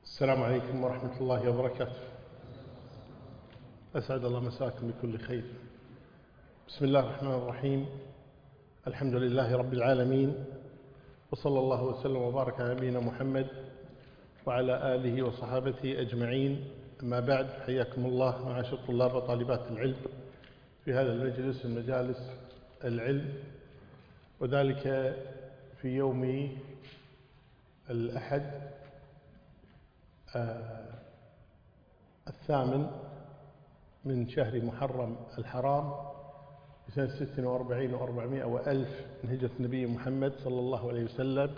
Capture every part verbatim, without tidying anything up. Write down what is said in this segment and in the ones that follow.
السلام عليكم ورحمة الله وبركاته. أسعد الله مساكم بكل خير. بسم الله الرحمن الرحيم. الحمد لله رب العالمين، وصلى الله وسلم وبارك على نبينا محمد وعلى آله وصحابته أجمعين. أما بعد، حياكم الله معاشر طلاب وطالبات العلم في هذا المجلس من مجالس العلم، وذلك في يوم الأحد آه الثامن من شهر محرم الحرام بسنة ست وأربعين وأربعمائة وألف من هجرة النبي محمد صلى الله عليه وسلم،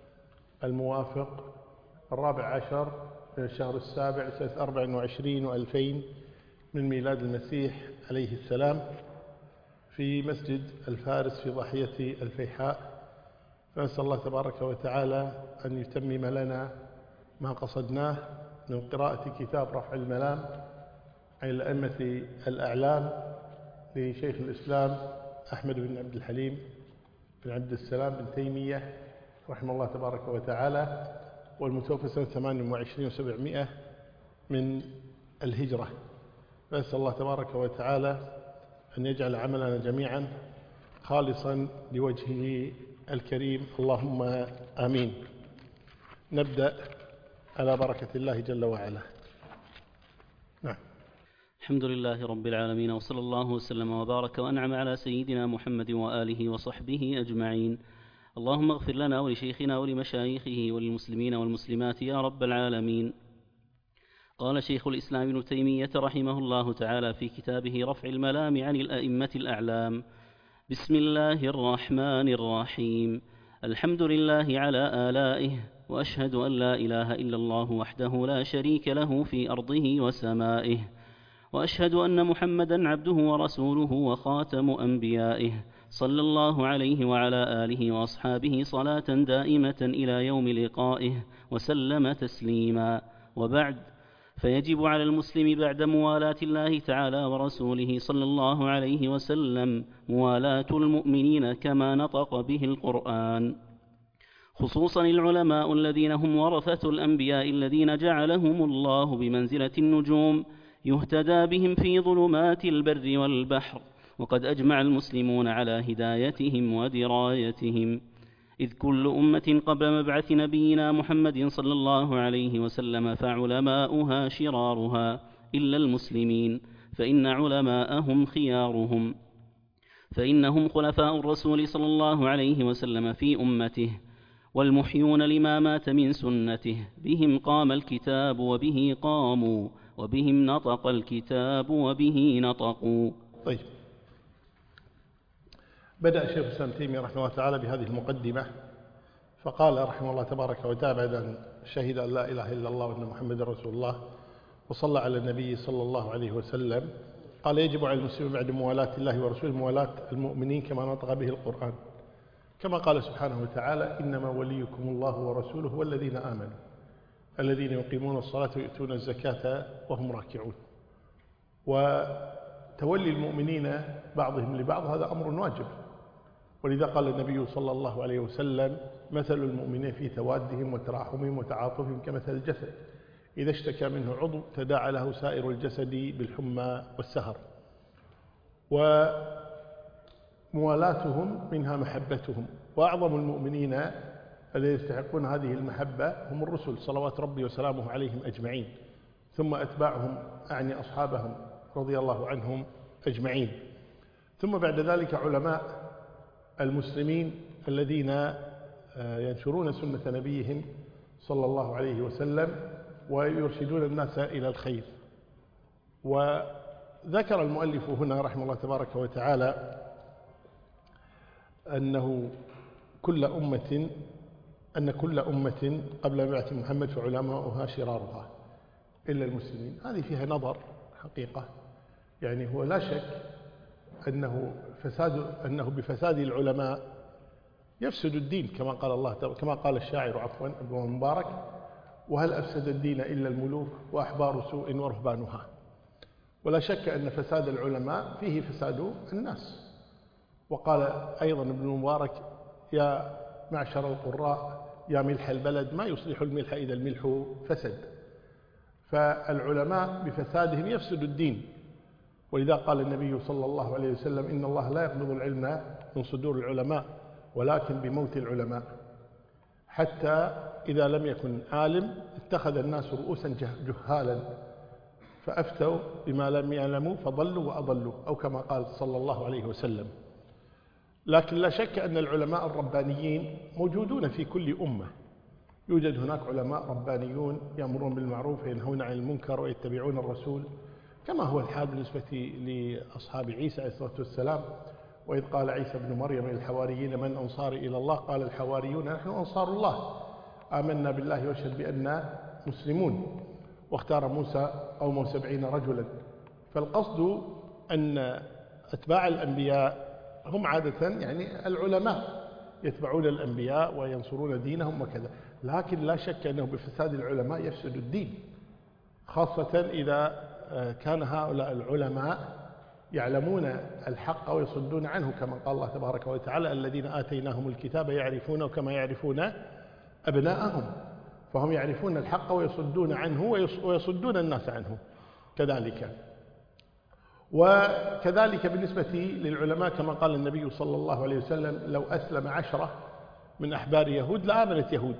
الموافق الرابع عشر من الشهر السابع سنة أربع وعشرين وألفين من ميلاد المسيح عليه السلام، في مسجد الفارس في ضاحية الفيحاء. فنسأل الله تبارك وتعالى أن يتمم لنا ما قصدناه من قراءة كتاب رفع الملام عن الأئمة الأعلام لشيخ الإسلام أحمد بن عبد الحليم بن عبد السلام بن تيمية رحمه الله تبارك وتعالى، والمتوفى سنة ثمان وعشرين وسبعمائة من الهجرة. فأسأل الله تبارك وتعالى أن يجعل عملنا جميعا خالصا لوجهه الكريم، اللهم آمين. نبدأ على بركة الله جل وعلا. نعم. الحمد لله رب العالمين، وصلى الله وسلم وبارك وأنعم على سيدنا محمد وآله وصحبه أجمعين. اللهم اغفر لنا ولشيخنا ولمشايخه وللمسلمين والمسلمات يا رب العالمين. قال شيخ الإسلام ابن تيمية رحمه الله تعالى في كتابه رفع الملام عن الأئمة الأعلام: بسم الله الرحمن الرحيم. الحمد لله على آلائه، وأشهد أن لا إله إلا الله وحده لا شريك له في أرضه وسمائه، وأشهد أن محمدا عبده ورسوله وخاتم أنبيائه، صلى الله عليه وعلى آله وأصحابه صلاة دائمة إلى يوم لقائه، وسلم تسليما. وبعد، فيجب على المسلم بعد موالاة الله تعالى ورسوله صلى الله عليه وسلم موالاة المؤمنين كما نطق به القرآن، خصوصا العلماء الذين هم ورثة الأنبياء الذين جعلهم الله بمنزلة النجوم يهتدى بهم في ظلمات البر والبحر، وقد أجمع المسلمون على هدايتهم ودرايتهم، إذ كل أمة قبل مبعث نبينا محمد صلى الله عليه وسلم فعلماؤها شرارها إلا المسلمين، فإن علماءهم خيارهم، فإنهم خلفاء الرسول صلى الله عليه وسلم في أمته، والمحيون لما مات من سنته، بهم قام الكتاب وبه قاموا، وبهم نطق الكتاب وبه نطقوا. طيب، بدأ شيخ الإسلام تيمية رحمه الله تعالى بهذه المقدمة، فقال رحمه الله تبارك وتعالى بعد أن شهد أن لا إله إلا الله وأن محمد رسول الله وصلى على النبي صلى الله عليه وسلم، قال: يجب على المسلم بعد موالاة الله ورسوله موالاة المؤمنين كما نطق به القرآن، كما قال سبحانه وتعالى: إنما وليكم الله ورسوله والذين آمنوا الذين يقيمون الصلاة ويؤتون الزكاة وهم راكعون. وتولي المؤمنين بعضهم لبعض هذا أمر واجب، ولذا قال النبي صلى الله عليه وسلم: مثل المؤمنين في توادهم وتراحمهم وتعاطفهم كمثل الجسد إذا اشتكى منه عضو تداعى له سائر الجسد بالحمى والسهر. وموالاتهم منها محبتهم، وأعظم المؤمنين الذين يستحقون هذه المحبة هم الرسل صلوات ربي وسلامه عليهم أجمعين، ثم أتباعهم أعني أصحابهم رضي الله عنهم أجمعين، ثم بعد ذلك علماء المسلمين الذين ينشرون سنة نبيهم صلى الله عليه وسلم ويرشدون الناس إلى الخير. وذكر المؤلف هنا رحمه الله تبارك وتعالى أنه كل أمة أن كل أمة قبل مبعث محمد فعلماؤها شرارها إلا المسلمين. هذه فيها نظر حقيقة، يعني هو لا شك أنه فساد أنه بفساد العلماء يفسد الدين، كما قال الله كما قال الشاعر عفوا ابن مبارك: وهل أفسد الدين إلا الملوك وأحبار سوء ورهبانها. ولا شك أن فساد العلماء فيه فساد الناس. وقال أيضا ابن مبارك: يا معشر القراء يا ملح البلد ما يصلح الملح إذا الملح فسد. فالعلماء بفسادهم يفسد الدين، ولذا قال النبي صلى الله عليه وسلم إن الله لا يقبض العلم من صدور العلماء ولكن بموت العلماء، حتى إذا لم يكن عالم اتخذ الناس رؤوسا جهالا فأفتوا بما لم يعلموا فضلوا وأضلوا، أو كما قال صلى الله عليه وسلم. لكن لا شك أن العلماء الربانيين موجودون في كل أمة، يوجد هناك علماء ربانيون يأمرون بالمعروف وينهون عن المنكر ويتبعون الرسول، كما هو الحال بالنسبة لأصحاب عيسى عليه الصلاة والسلام. وإذ قال عيسى بن مريم للحواريين من أنصاري إلى الله قال الحواريون نحن أنصار الله آمنا بالله واشهد بأننا مسلمون. واختار موسى قومه سبعين رجلا. فالقصد أن أتباع الأنبياء هم عادة يعني العلماء يتبعون الأنبياء وينصرون دينهم وكذا، لكن لا شك أنه بفساد العلماء يفسد الدين، خاصة إذا كان هؤلاء العلماء يعلمون الحق ويصدون عنه، كما قال الله تبارك وتعالى الذين آتيناهم الكتاب يعرفونه كما يعرفون أبناءهم، فهم يعرفون الحق ويصدون عنه ويصدون الناس عنه كذلك. وكذلك بالنسبة للعلماء كما قال النبي صلى الله عليه وسلم لو أسلم عشرة من أحبار يهود لآمنت يهود.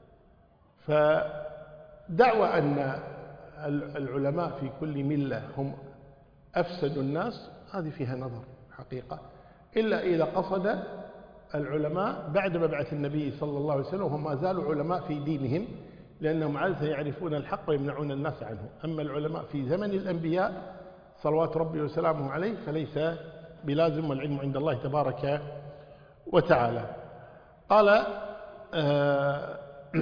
فدعوى أن العلماء في كل ملة هم أفسد الناس هذه فيها نظر حقيقة، إلا إذا قصد العلماء بعد مبعث النبي صلى الله عليه وسلم وهم ما زالوا علماء في دينهم، لأنهم عادة يعرفون الحق ويمنعون الناس عنه. أما العلماء في زمن الأنبياء صلوات ربي وسلامه عليه فليس بلازم، والعلم عند الله تبارك وتعالى. قال آه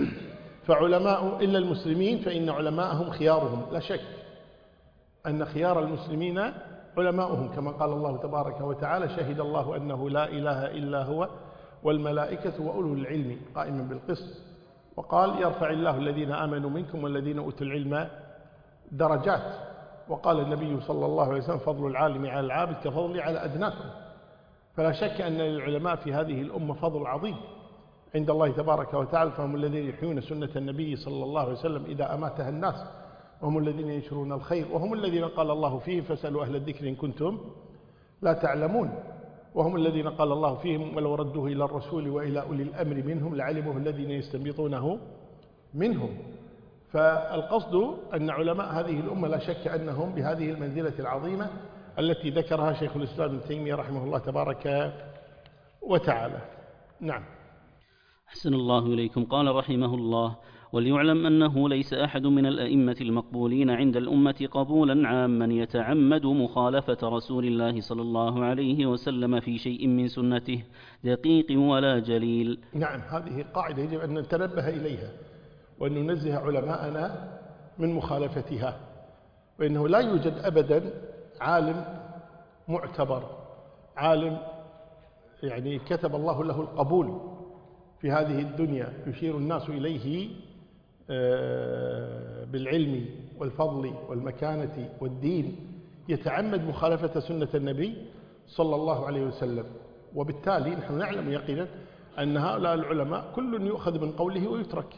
فعلماء إلا المسلمين فإن علماءهم خيارهم. لا شك أن خيار المسلمين علماؤهم، كما قال الله تبارك وتعالى شهد الله أنه لا إله إلا هو والملائكة وأولو العلم قائما بالقسط. وقال يرفع الله الذين آمنوا منكم والذين أوتوا العلم درجات. وقال النبي صلى الله عليه وسلم فضل العالم على العابد كفضلي على أدناكم. فلا شك أن للعلماء في هذه الأمة فضل عظيم عند الله تبارك وتعالى، فهم الذين يحيون سنة النبي صلى الله عليه وسلم إذا أماتها الناس، وهم الذين ينشرون الخير، وهم الذين قال الله فيهم فاسألوا أهل الذكر إن كنتم لا تعلمون، وهم الذين قال الله فيهم ولو ردوه إلى الرسول وإلى أولي الأمر منهم لعلمه الذين يستنبطونه منهم. فالقصد أن علماء هذه الأمة لا شك أنهم بهذه المنزلة العظيمة التي ذكرها شيخ الإسلام ابن تيمية رحمه الله تبارك وتعالى. نعم. أحسن الله إليكم. قال رحمه الله وليعلم أنه ليس أحد من الأئمة المقبولين عند الأمة قبولا عاما يتعمد مخالفة رسول الله صلى الله عليه وسلم في شيء من سنته دقيق ولا جليل. نعم، هذه قاعدة يجب أن نتنبه إليها وأن ننزه علماءنا من مخالفتها، وإنه لا يوجد أبدا عالم معتبر، عالم يعني كتب الله له القبول في هذه الدنيا يشير الناس إليه بالعلم والفضل والمكانة والدين، يتعمد مخالفة سنة النبي صلى الله عليه وسلم. وبالتالي نحن نعلم يقينا أن هؤلاء العلماء كل يؤخذ من قوله ويترك،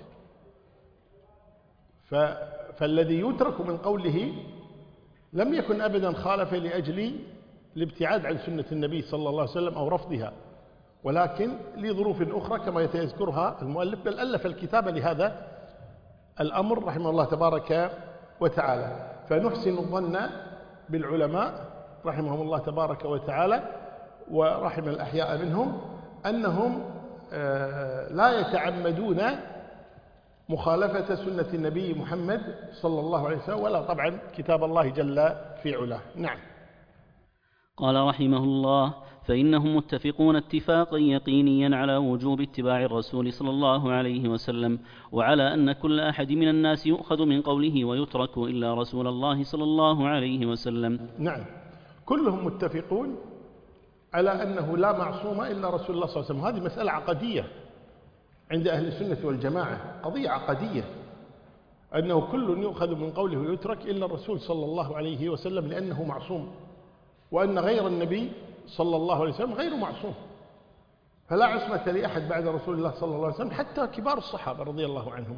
فالذي يترك من قوله لم يكن أبدا خالف لأجل الابتعاد عن سنة النبي صلى الله عليه وسلم أو رفضها، ولكن لظروف أخرى كما يتذكرها المؤلف، بل ألف الكتاب لهذا الأمر رحمه الله تبارك وتعالى. فنحسن الظن بالعلماء رحمهم الله تبارك وتعالى ورحم الأحياء منهم أنهم لا يتعمدون مخالفة سنة النبي محمد صلى الله عليه وسلم ولا طبعا كتاب الله جل في علاه. نعم. قال رحمه الله فإنهم متفقون اتفاقا يقينيا على وجوب اتباع الرسول صلى الله عليه وسلم، وعلى أن كل أحد من الناس يؤخذ من قوله ويترك إلا رسول الله صلى الله عليه وسلم. نعم، كلهم متفقون على أنه لا معصوم إلا رسول الله صلى الله عليه وسلم. هذه مسألة عقدية عند أهل السنة والجماعة، قضية عقدية أنه كل يؤخذ من قوله ويترك إلا الرسول صلى الله عليه وسلم لأنه معصوم، وأن غير النبي صلى الله عليه وسلم غير معصوم، فلا عصمة لأحد بعد رسول الله صلى الله عليه وسلم، حتى كبار الصحابة رضي الله عنهم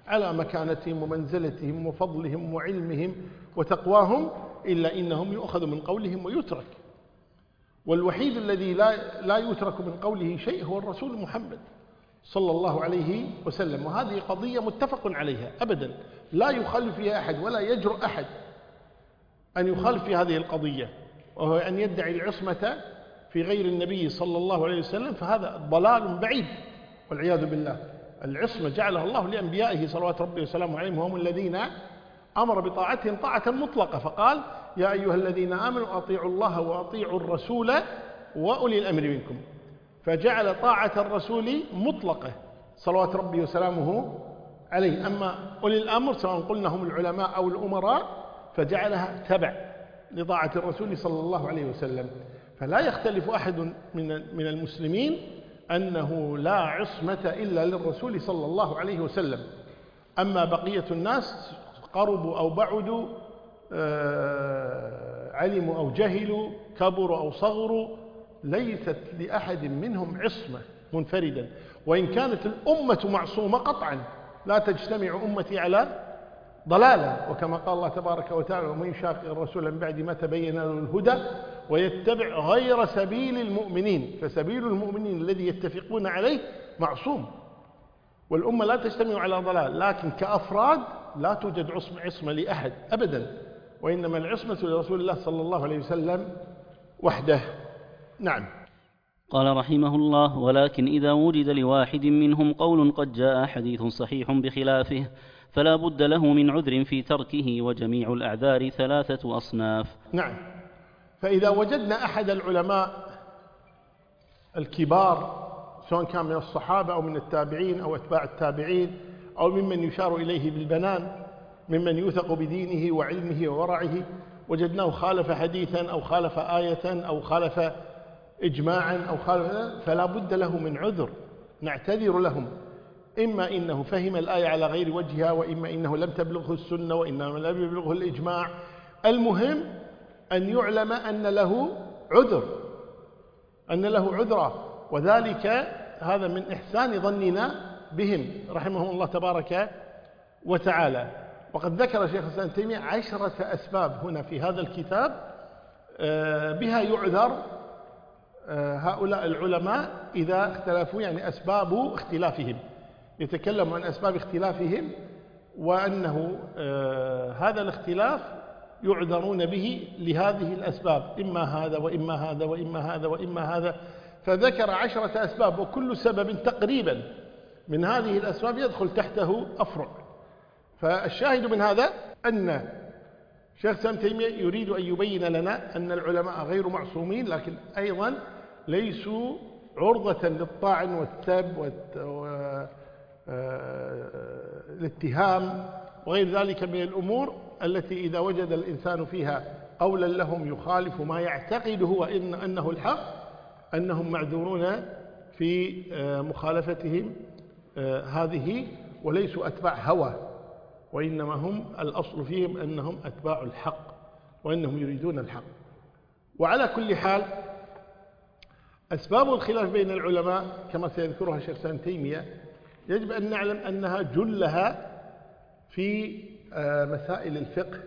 على مكانتهم ومنزلتهم وفضلهم وعلمهم وتقواهم، إلا إنهم يؤخذ من قولهم ويترك. والوحيد الذي لا لا يترك من قوله شيء هو الرسول محمد صلى الله عليه وسلم. وهذه قضية متفق عليها أبدا، لا يخالف فيها أحد ولا يجرؤ أحد أن يخالف في هذه القضية، وهو أن يدعي العصمة في غير النبي صلى الله عليه وسلم، فهذا ضلال بعيد والعياذ بالله. العصمة جعلها الله لأنبيائه صلوات ربي وسلامه عليهم، وهم الذين أمر بطاعتهم طاعة مطلقة، فقال يا أيها الذين آمنوا أطيعوا الله وأطيعوا الرسول وأولي الأمر منكم، فجعل طاعة الرسول مطلقة صلوات ربي وسلامه عليه. أما أولي الأمر سواء قلنا هم العلماء أو الأمراء فجعلها تبع لطاعة الرسول صلى الله عليه وسلم. فلا يختلف أحد من من المسلمين أنه لا عصمة إلا للرسول صلى الله عليه وسلم. أما بقية الناس قربوا أو بعدوا، علموا أو جهلوا، كبروا أو صغروا، ليست لأحد منهم عصمة منفردا. وإن كانت الأمة معصومة قطعا لا تجتمع أمتي على ضلالة، وكما قال الله تبارك وتعالى ومن يشاقق الرسول من بعد ما تبين له الهدى ويتبع غير سبيل المؤمنين، فسبيل المؤمنين الذي يتفقون عليه معصوم، والأمة لا تجتمع على ضلال. لكن كأفراد لا توجد عصمة لأحد أبدا، وإنما العصمة لرسول الله صلى الله عليه وسلم وحده. نعم. قال رحمه الله: ولكن إذا وجد لواحد منهم قول قد جاء حديث صحيح بخلافه فلا بد له من عذر في تركه، وجميع الأعذار ثلاثة أصناف. نعم. فإذا وجدنا أحد العلماء الكبار سواء كان من الصحابة أو من التابعين أو أتباع التابعين أو ممن يشار إليه بالبنان، ممن يوثق بدينه وعلمه وورعه، وجدناه خالف حديثا أو خالف آية أو خالف إجماعا أو خالف، فلا بد له من عذر نعتذر لهم، إما إنه فهم الآية على غير وجهها، وإما إنه لم تبلغه السنة، وإنما لم يبلغه الإجماع. المهم أن يعلم أن له عذر، أن له عذرا، وذلك هذا من إحسان ظننا بهم رحمهم الله تبارك وتعالى. وقد ذكر شيخ الإسلام ابن تيمية عشرة أسباب هنا في هذا الكتاب بها يعذر هؤلاء العلماء إذا اختلفوا، يعني أسباب اختلافهم، يتكلم عن أسباب اختلافهم، وأنه هذا الاختلاف يعذرون به لهذه الأسباب، إما هذا وإما هذا وإما هذا وإما هذا. فذكر عشرة أسباب، وكل سبب تقريبا من هذه الأسباب يدخل تحته أفرع. فالشاهد من هذا أن شيخ الإسلام ابن تيمية يريد أن يبين لنا أن العلماء غير معصومين، لكن أيضا ليسوا عرضة للطعن والسب والاتهام وغير ذلك من الأمور التي إذا وجد الإنسان فيها قولا لهم يخالف ما يعتقد هو إن أنه الحق، أنهم معذورون في مخالفتهم هذه، وليسوا أتباع هوى، وإنما هم الأصل فيهم أنهم أتباع الحق وأنهم يريدون الحق. وعلى كل حال أسباب الخلاف بين العلماء كما سيذكرها شيخ الإسلام ابن تيمية يجب أن نعلم أنها جلها في مسائل الفقه،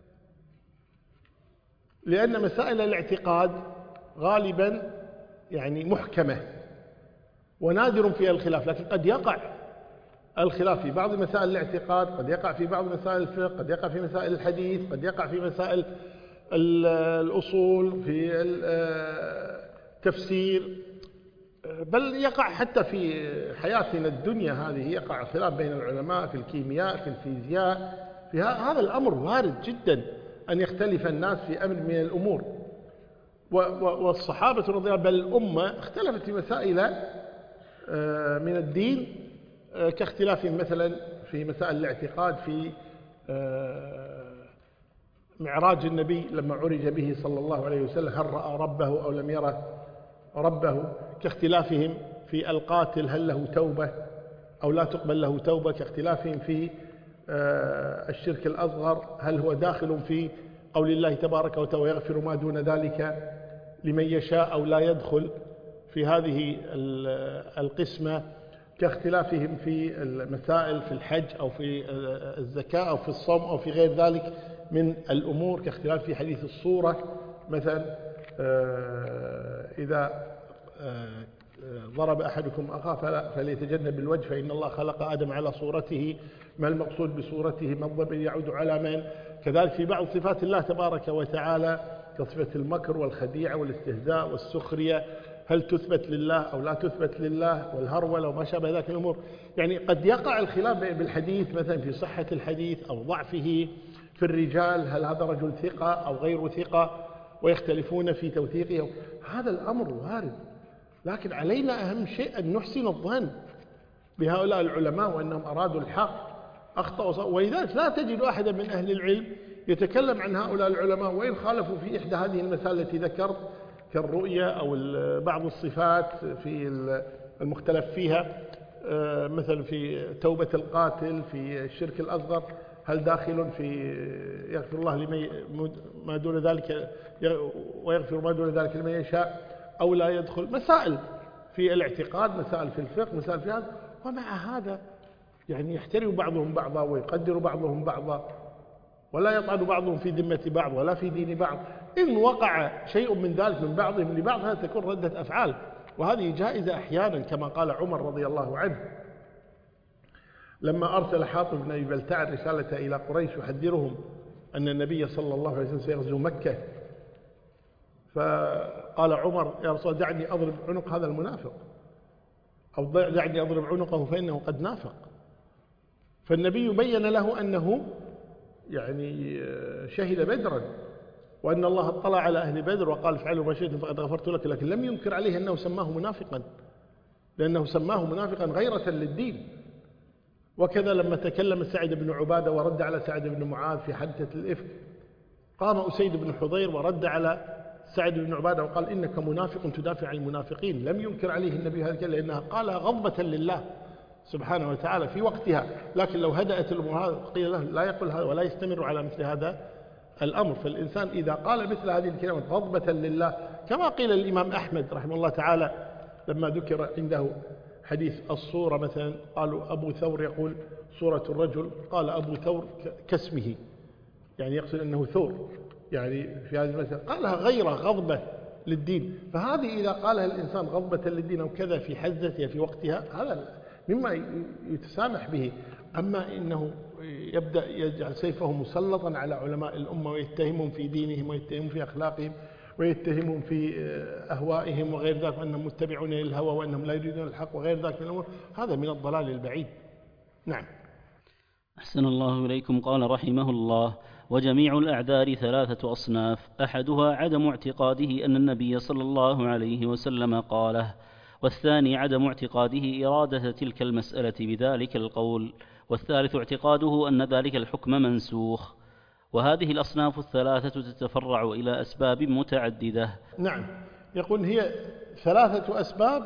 لأن مسائل الاعتقاد غالبا يعني محكمة ونادر فيها الخلاف، لكن قد يقع الخلاف في بعض مسائل الاعتقاد، قد يقع في بعض مسائل الفقه، قد يقع في مسائل الحديث، قد يقع في مسائل الأصول، في التفسير، بل يقع حتى في حياتنا الدنيا هذه يقع خلاف بين العلماء في الكيمياء، في الفيزياء، في هذا الأمر وارد جدا أن يختلف الناس في أمر من الأمور. والصحابة رضي الله عنهم بل الأمة اختلفت في مسائل من الدين كاختلافهم مثلا في مسائل الاعتقاد، في معراج النبي لما عرج به صلى الله عليه وسلم هل رأى ربه أو لم يرى ربه، كاختلافهم في القاتل هل له توبة أو لا تقبل له توبة، كاختلافهم في الشرك الأصغر هل هو داخل في قول الله تبارك وتعالى يغفر ما دون ذلك لمن يشاء أو لا يدخل في هذه القسمة. كاختلافهم في المسائل في الحج أو في الزكاة أو في الصوم أو في غير ذلك من الأمور، كاختلاف في حديث الصورة مثلا إذا ضرب أحدكم أخاه فليتجنب الوجه فإن الله خلق آدم على صورته، ما المقصود بصورته، ما الضمير يعود على من. كذلك في بعض صفات الله تبارك وتعالى كصفة المكر والخديعة والاستهزاء والسخرية، هل تثبت لله أو لا تثبت لله، والهرولة وما شابه ذلك الأمور. يعني قد يقع الخلاف بالحديث مثلا في صحة الحديث أو ضعفه، في الرجال هل هذا رجل ثقة أو غير ثقة، ويختلفون في توثيقه. هذا الأمر وارد، لكن علينا أهم شيء أن نحسن الظن بهؤلاء العلماء وأنهم أرادوا الحق أخطأوا، ولذلك لا تجد أحدا من أهل العلم يتكلم عن هؤلاء العلماء وإن خالفوا في إحدى هذه المسائل التي ذكرت كالرؤية أو بعض الصفات في المختلف فيها، مثلا في توبة القاتل، في الشرك الأصغر هل داخل في يغفر الله لمن ما دون ذلك ويغفر ما دون ذلك لمن يشاء أو لا يدخل، مسائل في الاعتقاد، مسائل في الفقه، مسائل في هذا. ومع هذا يعني يحترم بعضهم بعضا ويقدر بعضهم بعضا ولا يطعن بعضهم في ذمة بعض ولا في دين بعض. إن وقع شيء من ذلك من بعضهم لبعض هذا تكون ردة أفعال، وهذه جائزة أحيانا كما قال عمر رضي الله عنه لما أرسل حاطب بن أبي بلتع رسالة إلى قريش يحذرهم أن النبي صلى الله عليه وسلم سيغزو مكة، فقال عمر يا رسول الله دعني أضرب عنق هذا المنافق، أو دعني أضرب عنقه فإنه قد نافق. فالنبي بين له أنه يعني شهد بدرا وأن الله اطلع على أهل بدر وقال افعلوا ما شئتم فقد غفرت لك، لكن لم ينكر عليه أنه سماه منافقا، لأنه سماه منافقا غيرة للدين. وكذا لما تكلم سعد بن عبادة ورد على سعد بن معاذ في حادثة الإفك، قام أسيد بن حضير ورد على سعد بن عبادة وقال إنك منافق تدافع عن المنافقين. لم ينكر عليه النبي هذا لأنها قالها غضبة لله سبحانه وتعالى في وقتها، لكن لو هدأت الأمور قيل له لا يقول هذا ولا يستمر على مثل هذا الأمر. فالإنسان إذا قال مثل هذه الكلمات غضبة لله، كما قيل الإمام أحمد رحمه الله تعالى لما ذكر عنده حديث الصورة مثلا، قالوا أبو ثور يقول صورة الرجل، قال أبو ثور كاسمه، يعني يقصد أنه ثور يعني في هذه المسألة، قالها غير غضبة للدين. فهذه إذا قالها الإنسان غضبة للدين أو كذا في حزتها في وقتها هذا مما يتسامح به. أما إنه يبدأ يجعل سيفه مسلطا على علماء الأمة ويتهمهم في دينهم ويتهمهم في أخلاقهم ويتهمهم في أهوائهم وغير ذلك وأنهم متبعون للهوى وأنهم لا يريدون الحق وغير ذلك من الأمور، هذا من الضلال البعيد. نعم. أحسن الله إليكم. قال رحمه الله: وجميع الأعذار ثلاثة أصناف، أحدها عدم اعتقاده أن النبي صلى الله عليه وسلم قاله، والثاني عدم اعتقاده إرادة تلك المسألة بذلك القول، والثالث اعتقاده أن ذلك الحكم منسوخ. وهذه الأصناف الثلاثة تتفرع إلى أسباب متعددة. نعم، يقول هي ثلاثة أسباب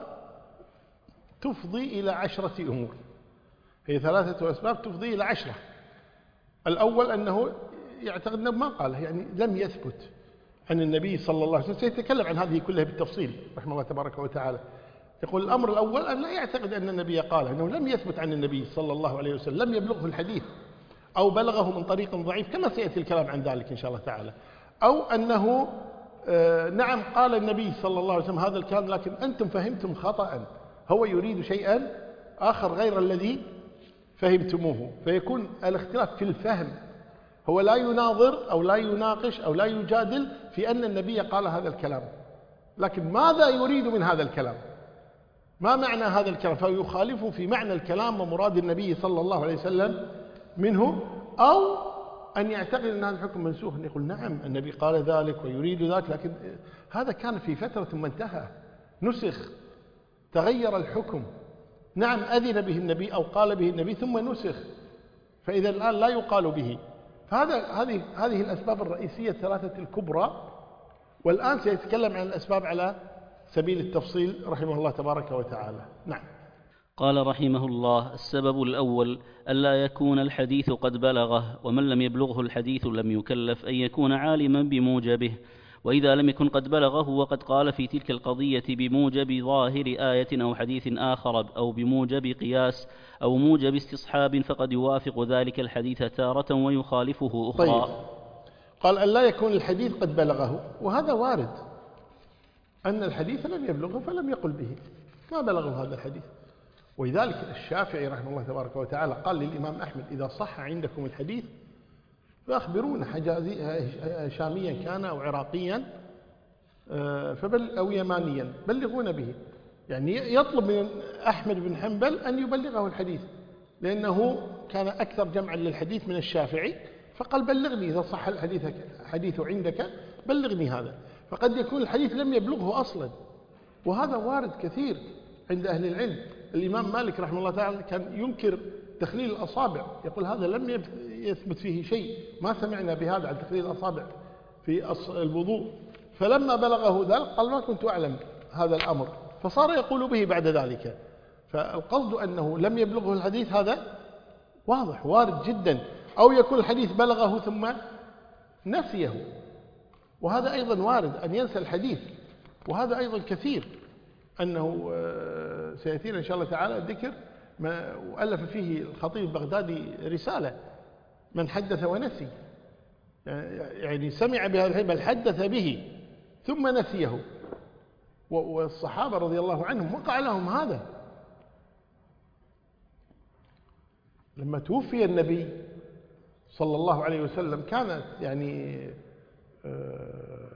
تفضي إلى عشرة أمور. هي ثلاثة أسباب تفضي إلى عشرة. الأول أنه يعتقد أنه ما قال، يعني لم يثبت عن النبي صلى الله عليه وسلم. سيتكلم عن هذه كلها بالتفصيل رحمه الله تبارك وتعالى. يقول الأمر الأول أن لا يعتقد أن النبي قال، أنه لم يثبت عن النبي صلى الله عليه وسلم، لم يبلغه الحديث أو بلغه من طريق ضعيف كما سيأتي الكلام عن ذلك إن شاء الله تعالى، أو أنه آه نعم قال النبي صلى الله عليه وسلم هذا الكلام لكن أنتم فهمتم خطأ، هو يريد شيئا آخر غير الذي فهمتموه، فيكون الاختلاف في الفهم. هو لا يناظر أو لا يناقش أو لا يجادل في أن النبي قال هذا الكلام، لكن ماذا يريد من هذا الكلام، ما معنى هذا الكلام، فيخالفه في معنى الكلام ومراد النبي صلى الله عليه وسلم منه، أو أن يعتقد أن هذا الحكم منسوخ، يقول نعم النبي قال ذلك ويريد ذلك، لكن هذا كان في فترة ثم انتهى، نسخ، تغير الحكم. نعم أذن به النبي أو قال به النبي ثم نسخ، فإذا الآن لا يقال به. فهذا هذه هذه الأسباب الرئيسية الثلاثة الكبرى، والآن سيتكلم عن الأسباب على سبيل التفصيل رحمه الله تبارك وتعالى. نعم. قال رحمه الله: السبب الأول ألا يكون الحديث قد بلغه، ومن لم يبلغه الحديث لم يكلف أن يكون عالما بموجبه، وإذا لم يكن قد بلغه وقد قال في تلك القضية بموجب ظاهر آية أو حديث آخر أو بموجب قياس أو موجب استصحاب فقد يوافق ذلك الحديث تارة ويخالفه أخرى. طيب. قال أن لا يكون الحديث قد بلغه، وهذا وارد أن الحديث لم يبلغه فلم يقل به، ما بلغه هذا الحديث. ولذلك الشافعي رحمه الله تبارك وتعالى قال للإمام أحمد: إذا صح عندكم الحديث فأخبرونا، حجازي شاميا كان أو عراقيا فبل أو يمانيا، بلغونا به. يعني يطلب من أحمد بن حنبل أن يبلغه الحديث، لأنه كان أكثر جمعا للحديث من الشافعي، فقال: بلغني إذا صح الحديث حديث عندك، بلغني هذا. فقد يكون الحديث لم يبلغه أصلا، وهذا وارد كثير عند أهل العلم. الإمام مالك رحمه الله تعالى كان ينكر تخليل الأصابع، يقول هذا لم يثبت فيه شيء، ما سمعنا بهذا عن تخليل الأصابع في الوضوء. فلما بلغه ذلك قال: ما كنت أعلم هذا الأمر، فصار يقول به بعد ذلك. فالقصد أنه لم يبلغه الحديث هذا واضح وارد جدا، أو يكون الحديث بلغه ثم نسيه، وهذا أيضا وارد أن ينسى الحديث، وهذا أيضا كثير. أنه سيأتينا إن شاء الله تعالى ذكر ما وألف فيه الخطيب البغدادي رسالة: من حدث ونسي، يعني سمع بهذا الحديث بل حدث به ثم نسيه. والصحابة رضي الله عنهم وقع لهم هذا. لما توفي النبي صلى الله عليه وسلم كانت يعني آه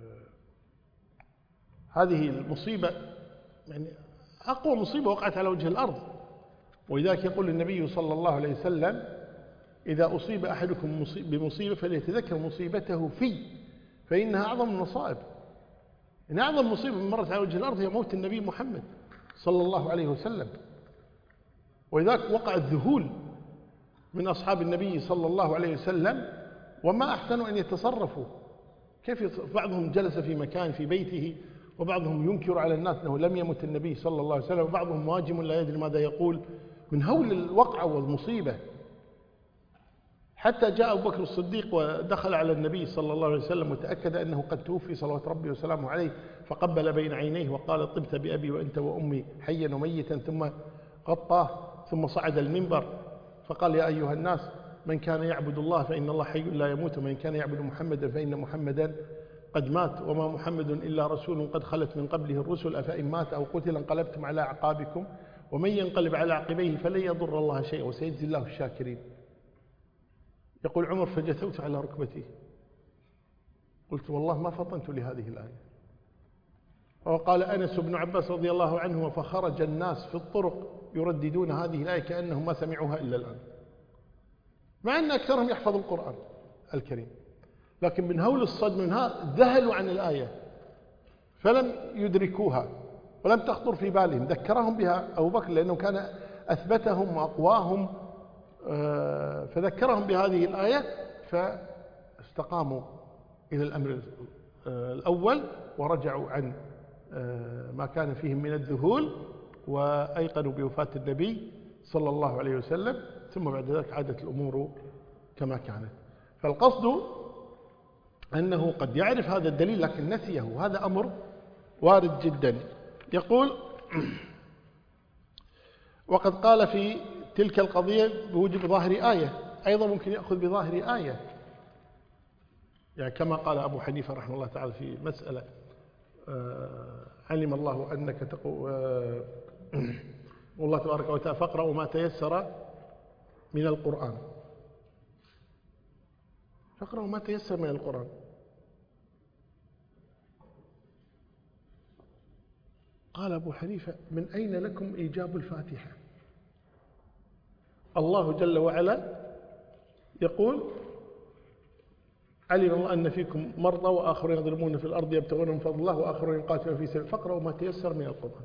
هذه المصيبة يعني أقوى مصيبة وقعت على وجه الأرض. ولذلك يقول النبي صلى الله عليه وسلم: إذا أصيب أحدكم بمصيبة فليتذكر مصيبته في فإنها أعظم المصائب. إن أعظم مصيبة مرت على وجه الأرض هي موت النبي محمد صلى الله عليه وسلم. ولذلك وقع الذهول من أصحاب النبي صلى الله عليه وسلم، وما أحسنوا أن يتصرفوا. كيف بعضهم جلس في مكان في بيته، وبعضهم ينكر على الناس أنه لم يمت النبي صلى الله عليه وسلم، وبعضهم مواجم لا يدري ماذا يقول من هول الوقعة والمصيبة. حتى جاء أبو بكر الصديق ودخل على النبي صلى الله عليه وسلم وتأكد أنه قد توفي صلوات ربي وسلامه عليه، فقبل بين عينيه وقال: طبت بأبي وأنت وأمي حيا وميتا، ثم غطاه، ثم صعد المنبر فقال: يا أيها الناس، من كان يعبد الله فإن الله حي لا يموت، ومن كان يعبد محمدا فإن محمدا قد مات، وما محمد إلا رسول قد خلت من قبله الرسل، أفإن مات أو قتل انقلبتم على أعقابكم، ومن ينقلب على عقبيه فلن يضر الله شيئا وسيجزي الله الشاكرين. يقول عمر: فجثوت على ركبتي، قلت والله ما فطنت لهذه الآية. وقال أنس بن عباس رضي الله عنه: فخرج الناس في الطرق يرددون هذه الآية كأنهم ما سمعوها إلا الآن، مع أن أكثرهم يحفظ القرآن الكريم، لكن من هول الصدمة منها ذهلوا عن الآية فلم يدركوها ولم تخطر في بالهم. ذكرهم بها أبو بكر لأنه كان أثبتهم وأقواهم، فذكرهم بهذه الآية فاستقاموا إلى الأمر الأول ورجعوا عن ما كان فيهم من الذهول، وأيقنوا بوفاة النبي صلى الله عليه وسلم، ثم بعد ذلك عادت الأمور كما كانت. فالقصد أنه قد يعرف هذا الدليل لكن نسيه، وهذا أمر وارد جدا. يقول: وقد قال في تلك القضية بوجب ظاهر آية، أيضا ممكن يأخذ بظاهر آية، يعني كما قال أبو حنيفة رحمه الله تعالى في مسألة: آه علم الله أنك تقو آه والله تبارك وتعالى: فاقرأوا ما تيسر من القرآن. فاقرأوا ما تيسر من القرآن. قال أبو حنيفة: من أين لكم إيجاب الفاتحة؟ الله جل وعلا يقول: علم الله أن فيكم مرضى وآخرين يضربون في الأرض يبتغون من فضل الله وآخرين يقاتلون في سبيل، فاقرأوا ما تيسر من القرآن.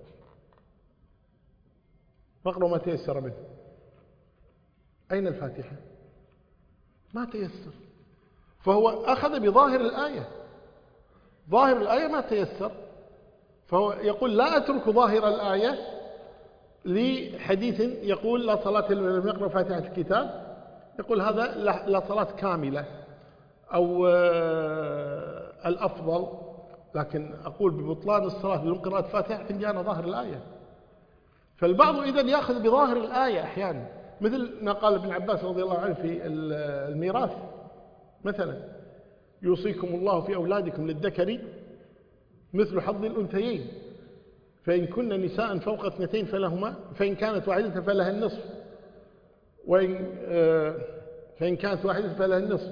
فاقرأوا ما تيسر منه. أين الفاتحة؟ ما تيسر. فهو أخذ بظاهر الآية، ظاهر الآية ما تيسر، فهو يقول: لا أترك ظاهر الآية لحديث يقول: لا صلاة لمن لم يقرأ فاتحة الكتاب، يقول هذا لا صلاة كاملة، أو الأفضل، لكن أقول ببطلان الصلاة بدون قراءة فاتحة عندي أنا ظاهر الآية. فالبعض إذن يأخذ بظاهر الآية أحيانا، مثل ما قال ابن عباس رضي الله عنه في الميراث مثلا: يوصيكم الله في أولادكم للذكر مثل حظ الأنثيين، فإن كن نساء فوق اثنتين فلهما، فإن كانت واحدة فلها النصف، وإن فإن كانت واحدة فلها النصف.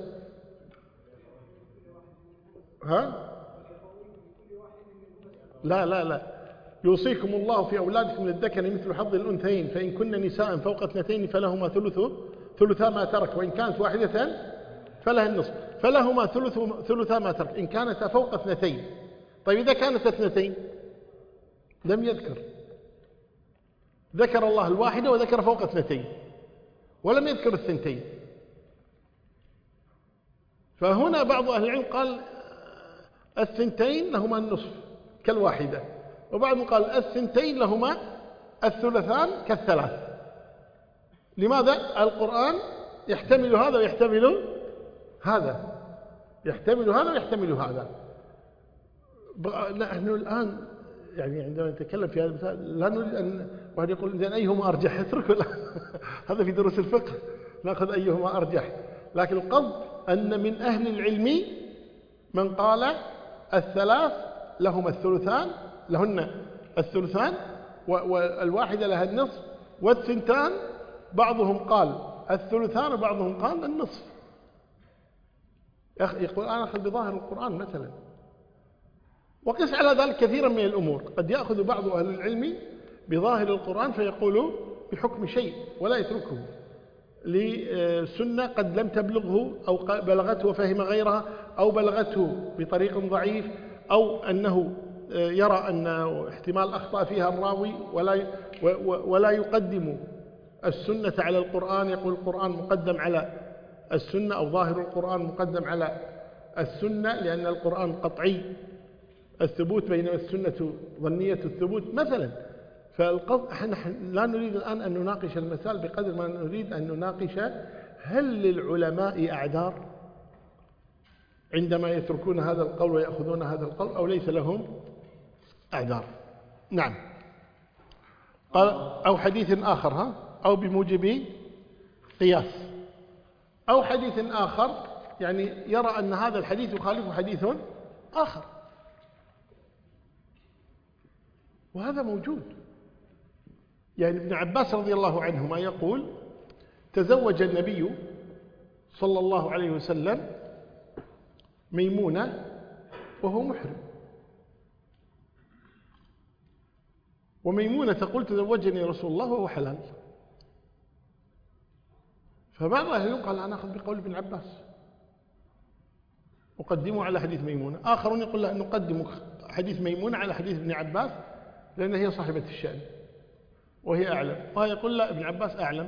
ها؟ لا لا لا يوصيكم الله في أولادكم للذكر مثل حظ الأنثيين، فإن كن نساء فوق اثنتين فلهما ثلث ثلثا ما ترك، وإن كانت واحدة فلها النصف، فلهما ثلث ثلثا ما ترك إن كانتا فوق اثنتين. طيب إذا كانت اثنتين لم يذكر، ذكر الله الواحدة وذكر فوق اثنتين ولم يذكر الثنتين. فهنا بعض أهل العلم قال الثنتين لهما النصف كالواحدة، وبعضهم قال الثنتين لهما الثلثان كالثلاث. لماذا؟ القرآن يحتمل هذا ويحتمل هذا، يحتمل هذا ويحتمل هذا. نحن الآن يعني عندما نتكلم في هذا المثال لا نريد أن واحد يقول إذن أيهما أرجح، اتركوا هذا في دروس الفقه نأخذ أيهما أرجح. لكن القصد أن من أهل العلم من قال الثلاث لهما الثلثان، لهن الثلثان، والواحدة لها النصف، والثنتان بعضهم قال الثلثان وبعضهم قال النصف. يقول أنا أخذ بظاهر القرآن مثلا. وقس على ذلك كثيرا من الأمور، قد يأخذ بعض أهل العلم بظاهر القرآن فيقول بحكم شيء ولا يتركه لسنة قد لم تبلغه، أو بلغته وفهم غيرها، أو بلغته بطريق ضعيف، أو أنه يرى أن احتمال أخطأ فيها الراوي ولا ولا يقدم السنة على القرآن، يقول القرآن مقدم على السنة، أو ظاهر القرآن مقدم على السنة لأن القرآن قطعي الثبوت بينما السنة ظنية الثبوت مثلا. فالقصد نحن لا نريد الآن أن نناقش المسائل بقدر ما نريد أن نناقش هل للعلماء أعذار عندما يتركون هذا القول ويأخذون هذا القول، أو ليس لهم أعذار. نعم. قال أو حديث آخر، ها أو بموجب قياس، أو حديث آخر يعني يرى أن هذا الحديث يخالف حديث آخر، وهذا موجود. يعني ابن عباس رضي الله عنهما يقول تزوج النبي صلى الله عليه وسلم ميمونة وهو محرم، وميمونة تقول تزوجني رسول الله وهو حلال. فبعض أهل العلم قال أنا أخذ بقول ابن عباس أقدمه على حديث ميمونة، آخرون يقول لا نقدم حديث ميمونة على حديث ابن عباس لأن هي صاحبة الشأن وهي أعلم، وهي يقول لا ابن عباس أعلم.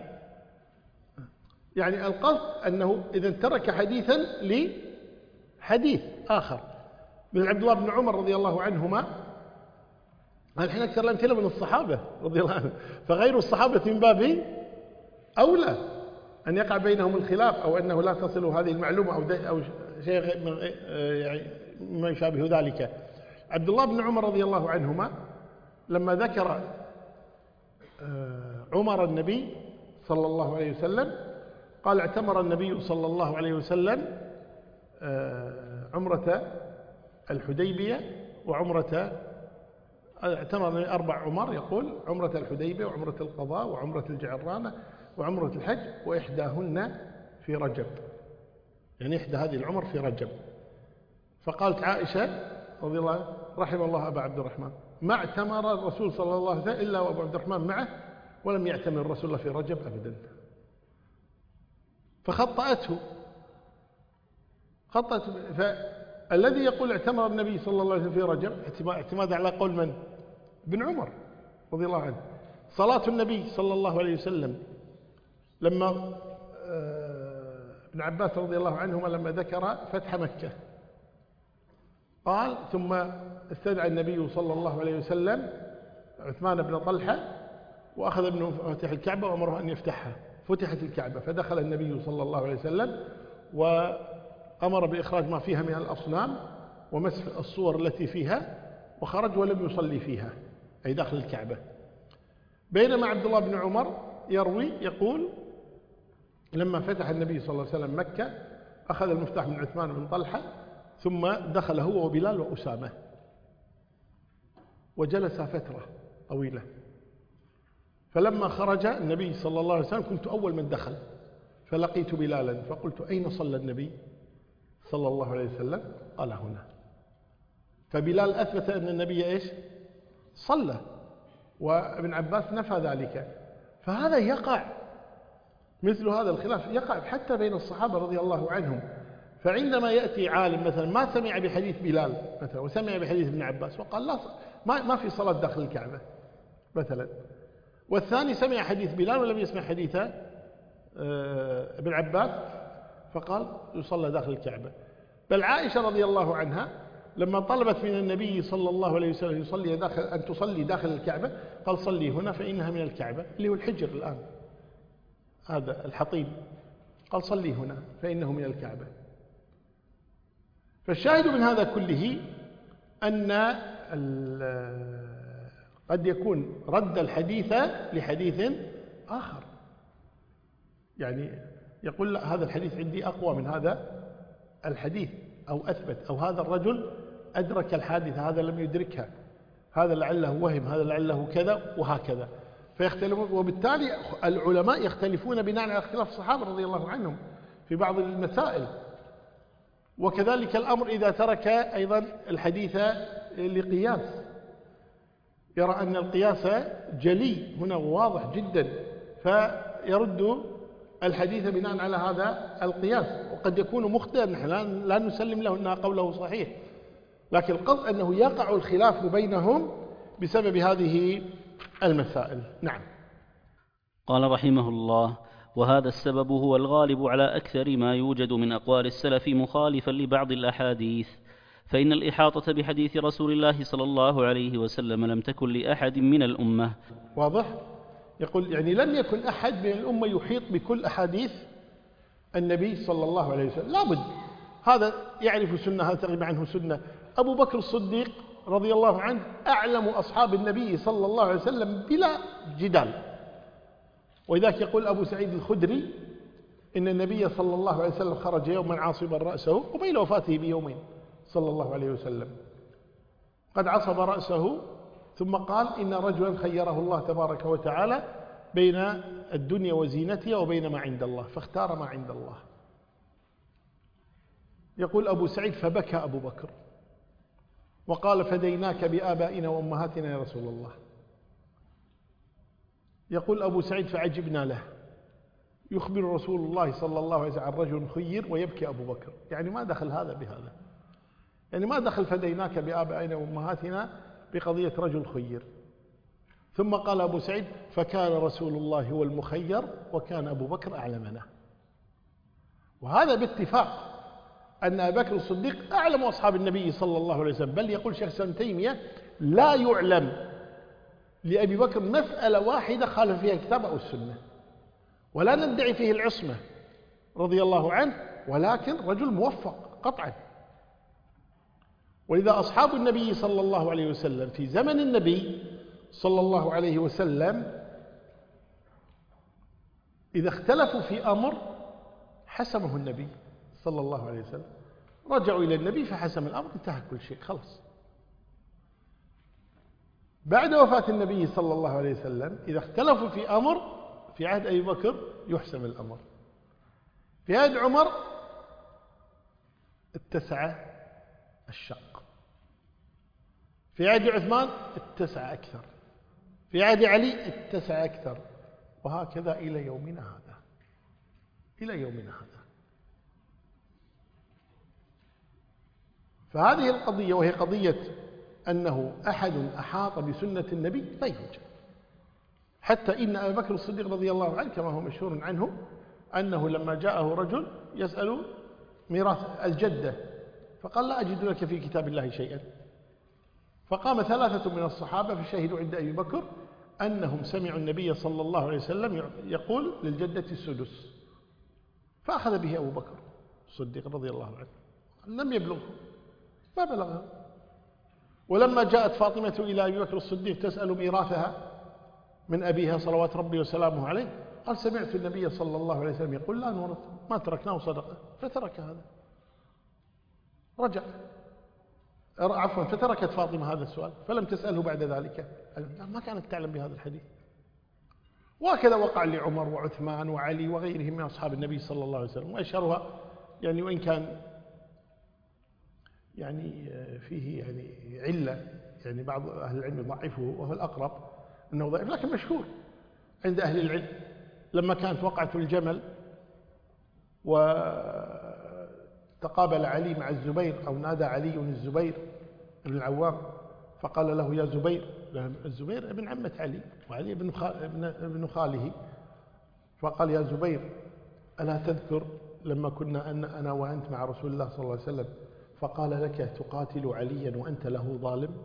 يعني القصد أنه إذا ترك حديثا لحديث آخر. من عبد الله بن عمر رضي الله عنهما، الحين أكثر الأمثلة من الصحابة رضي الله عنهم، فغير الصحابة من باب أولى أن يقع بينهم الخلاف، أو أنه لا تصل هذه المعلومة أو أو شيء يعني ما يشابه ذلك. عبد الله بن عمر رضي الله عنهما لما ذكر عمر النبي صلى الله عليه وسلم قال اعتمر النبي صلى الله عليه وسلم عمرة الحديبية وعمرة اعتمر أربع عمر، يقول عمرة الحديبية وعمرة القضاء وعمرة الجعرانة وعمرة الحج، وإحداهن في رجب، يعني إحدى هذه العمر في رجب. فقالت عائشة رضي الله عنها رحم الله أبا عبد الرحمن ما اعتمر الرسول صلى الله عليه وسلم إلا وأبو عبد الرحمن معه، ولم يعتمر الرسول الله في رجب أبدا. فخطأته خطأت. فالذي يقول اعتمر النبي صلى الله عليه وسلم في رجب اعتماد على قول من؟ ابن عمر رضي الله عنه. صلاة النبي صلى الله عليه وسلم لما ابن عباس رضي الله عنهما لما ذكر فتح مكة قال ثم استدعى النبي صلى الله عليه وسلم عثمان بن طلحة وأخذ ابنه مفاتيح الكعبة وأمره أن يفتحها، فتحت الكعبة، فدخل النبي صلى الله عليه وسلم أمر بإخراج ما فيها من الأصنام ومسح الصور التي فيها، وخرج ولم يصلي فيها، أي داخل الكعبة. بينما عبد الله بن عمر يروي يقول لما فتح النبي صلى الله عليه وسلم مكة أخذ المفتاح من عثمان بن طلحة ثم دخل هو وبلال وأسامة وجلس فترة طويلة، فلما خرج النبي صلى الله عليه وسلم كنت أول من دخل، فلقيت بلالا فقلت أين صلى النبي صلى الله عليه وسلم؟ قال هنا. فبلال أثبت أن النبي إيش؟ صلى، وابن عباس نفى ذلك. فهذا يقع، مثل هذا الخلاف يقع حتى بين الصحابة رضي الله عنهم. فعندما يأتي عالم مثلا ما سمع بحديث بلال مثلا وسمع بحديث ابن عباس وقال لا ما ما في صلاة داخل الكعبة مثلا، والثاني سمع حديث بلال ولم يسمع حديث ابن عباس فقال يصلى داخل الكعبة. بل عائشة رضي الله عنها لما طلبت من النبي صلى الله عليه وسلم يصلي داخل أن تصلي داخل الكعبة قال صلي هنا فإنها من الكعبة، اللي هو الحجر الآن هذا الحطيم، قال صلي هنا فإنه من الكعبة. فالشاهد من هذا كله أن قد يكون رد الحديث لحديث آخر، يعني يقول لا هذا الحديث عندي أقوى من هذا الحديث أو أثبت، أو هذا الرجل أدرك الحادثة هذا لم يدركها، هذا لعله وهم، هذا لعله كذا وهكذا، فيختلفون. وبالتالي العلماء يختلفون بناء على اختلاف الصحابة رضي الله عنهم في بعض المسائل. وكذلك الأمر إذا ترك أيضا الحديث لقياس، يرى أن القياس جلي هنا وواضح جدا فيرد الحديث بناء على هذا القياس، وقد يكون مخطئا، نحن لا نسلم له أن قوله صحيح، لكن القصد أنه يقع الخلاف بينهم بسبب هذه المسائل. نعم. قال رحمه الله: وهذا السبب هو الغالب على أكثر ما يوجد من أقوال السلف مخالفا لبعض الأحاديث، فإن الإحاطة بحديث رسول الله صلى الله عليه وسلم لم تكن لأحد من الأمة. واضح؟ يقول يعني لم يكن أحد من الأمة يحيط بكل أحاديث النبي صلى الله عليه وسلم، لابد هذا يعرف سنة، هذا تغيب عنه سنة. أبو بكر الصديق رضي الله عنه أعلم أصحاب النبي صلى الله عليه وسلم بلا جدال، ولذلك يقول أبو سعيد الخدري إن النبي صلى الله عليه وسلم خرج يوما عاصبا رأسه وبين وفاته بيومين صلى الله عليه وسلم، قد عصب رأسه ثم قال إن رجلا خيره الله تبارك وتعالى بين الدنيا وزينتها وبين ما عند الله فاختار ما عند الله. يقول أبو سعيد فبكى أبو بكر وقال فديناك بآبائنا وأمهاتنا يا رسول الله. يقول أبو سعيد فعجبنا له، يخبر رسول الله صلى الله عليه وسلم عن رجل خير ويبكي أبو بكر، يعني ما دخل هذا بهذا، يعني ما دخل فديناك بآبائنا وأمهاتنا بقضية رجل خير. ثم قال أبو سعيد فكان رسول الله هو المخير وكان أبو بكر أعلمنا. وهذا باتفاق أن أبا بكر الصديق أعلم أصحاب النبي صلى الله عليه وسلم، بل يقول شيخ ابن تيمية لا يعلم لأبي بكر مسألة واحدة خالف فيها الكتاب أو السنة، ولا ندعي فيه العصمة رضي الله عنه، ولكن رجل موفق قطعا. ولذا أصحاب النبي صلى الله عليه وسلم في زمن النبي صلى الله عليه وسلم إذا اختلفوا في أمر حسمه النبي صلى الله عليه وسلم، رجعوا إلى النبي فحسم الأمر، انتهى كل شيء خلص. بعد وفاة النبي صلى الله عليه وسلم إذا اختلفوا في أمر في عهد أبي بكر يحسم الأمر، في عهد عمر اتسع الشق، في عهد عثمان اتسع أكثر، في عهد علي اتسع أكثر، وهكذا إلى يومنا هذا، إلى يومنا هذا. فهذه القضية وهي قضية أنه أحد أحاط بسنة النبي لا يوجد، حتى إن أبا بكر الصديق رضي الله عنه كما هو مشهور عنه أنه لما جاءه رجل يسأل ميراث الجدة فقال لا أجد لك في كتاب الله شيئا، فقام ثلاثة من الصحابة فشهدوا عند أبي بكر أنهم سمعوا النبي صلى الله عليه وسلم يقول للجدة السدس، فأخذ به أبو بكر الصديق رضي الله عنه، لم يبلغه، ما بلغه. ولما جاءت فاطمة إلى أبي بكر الصديق تسأل ميراثها من أبيها صلوات ربي وسلامه عليه، قال سمعت النبي صلى الله عليه وسلم يقول لا نورث، ما تركناه صدقة، فترك هذا، رجع عفوا فتركت فاطمة هذا السؤال فلم تسأله بعد ذلك، ما كانت تعلم بهذا الحديث. وهكذا وقع لعمر وعثمان وعلي وغيرهم من أصحاب النبي صلى الله عليه وسلم، وأشهرها يعني وإن كان يعني فيه يعني علة، يعني بعض أهل العلم يضعفه وهو الأقرب أنه ضعيف، لكن مشهور عند أهل العلم. لما كانت وقعة الجمل وتقابل علي مع الزبير، أو نادى علي الزبير بن العوام فقال له يا زبير، الزبير ابن عمة علي وعلي ابن خاله، فقال يا زبير ألا تذكر لما كنا أن أنا وأنت مع رسول الله صلى الله عليه وسلم فقال لك تقاتل عليا وأنت له ظالم؟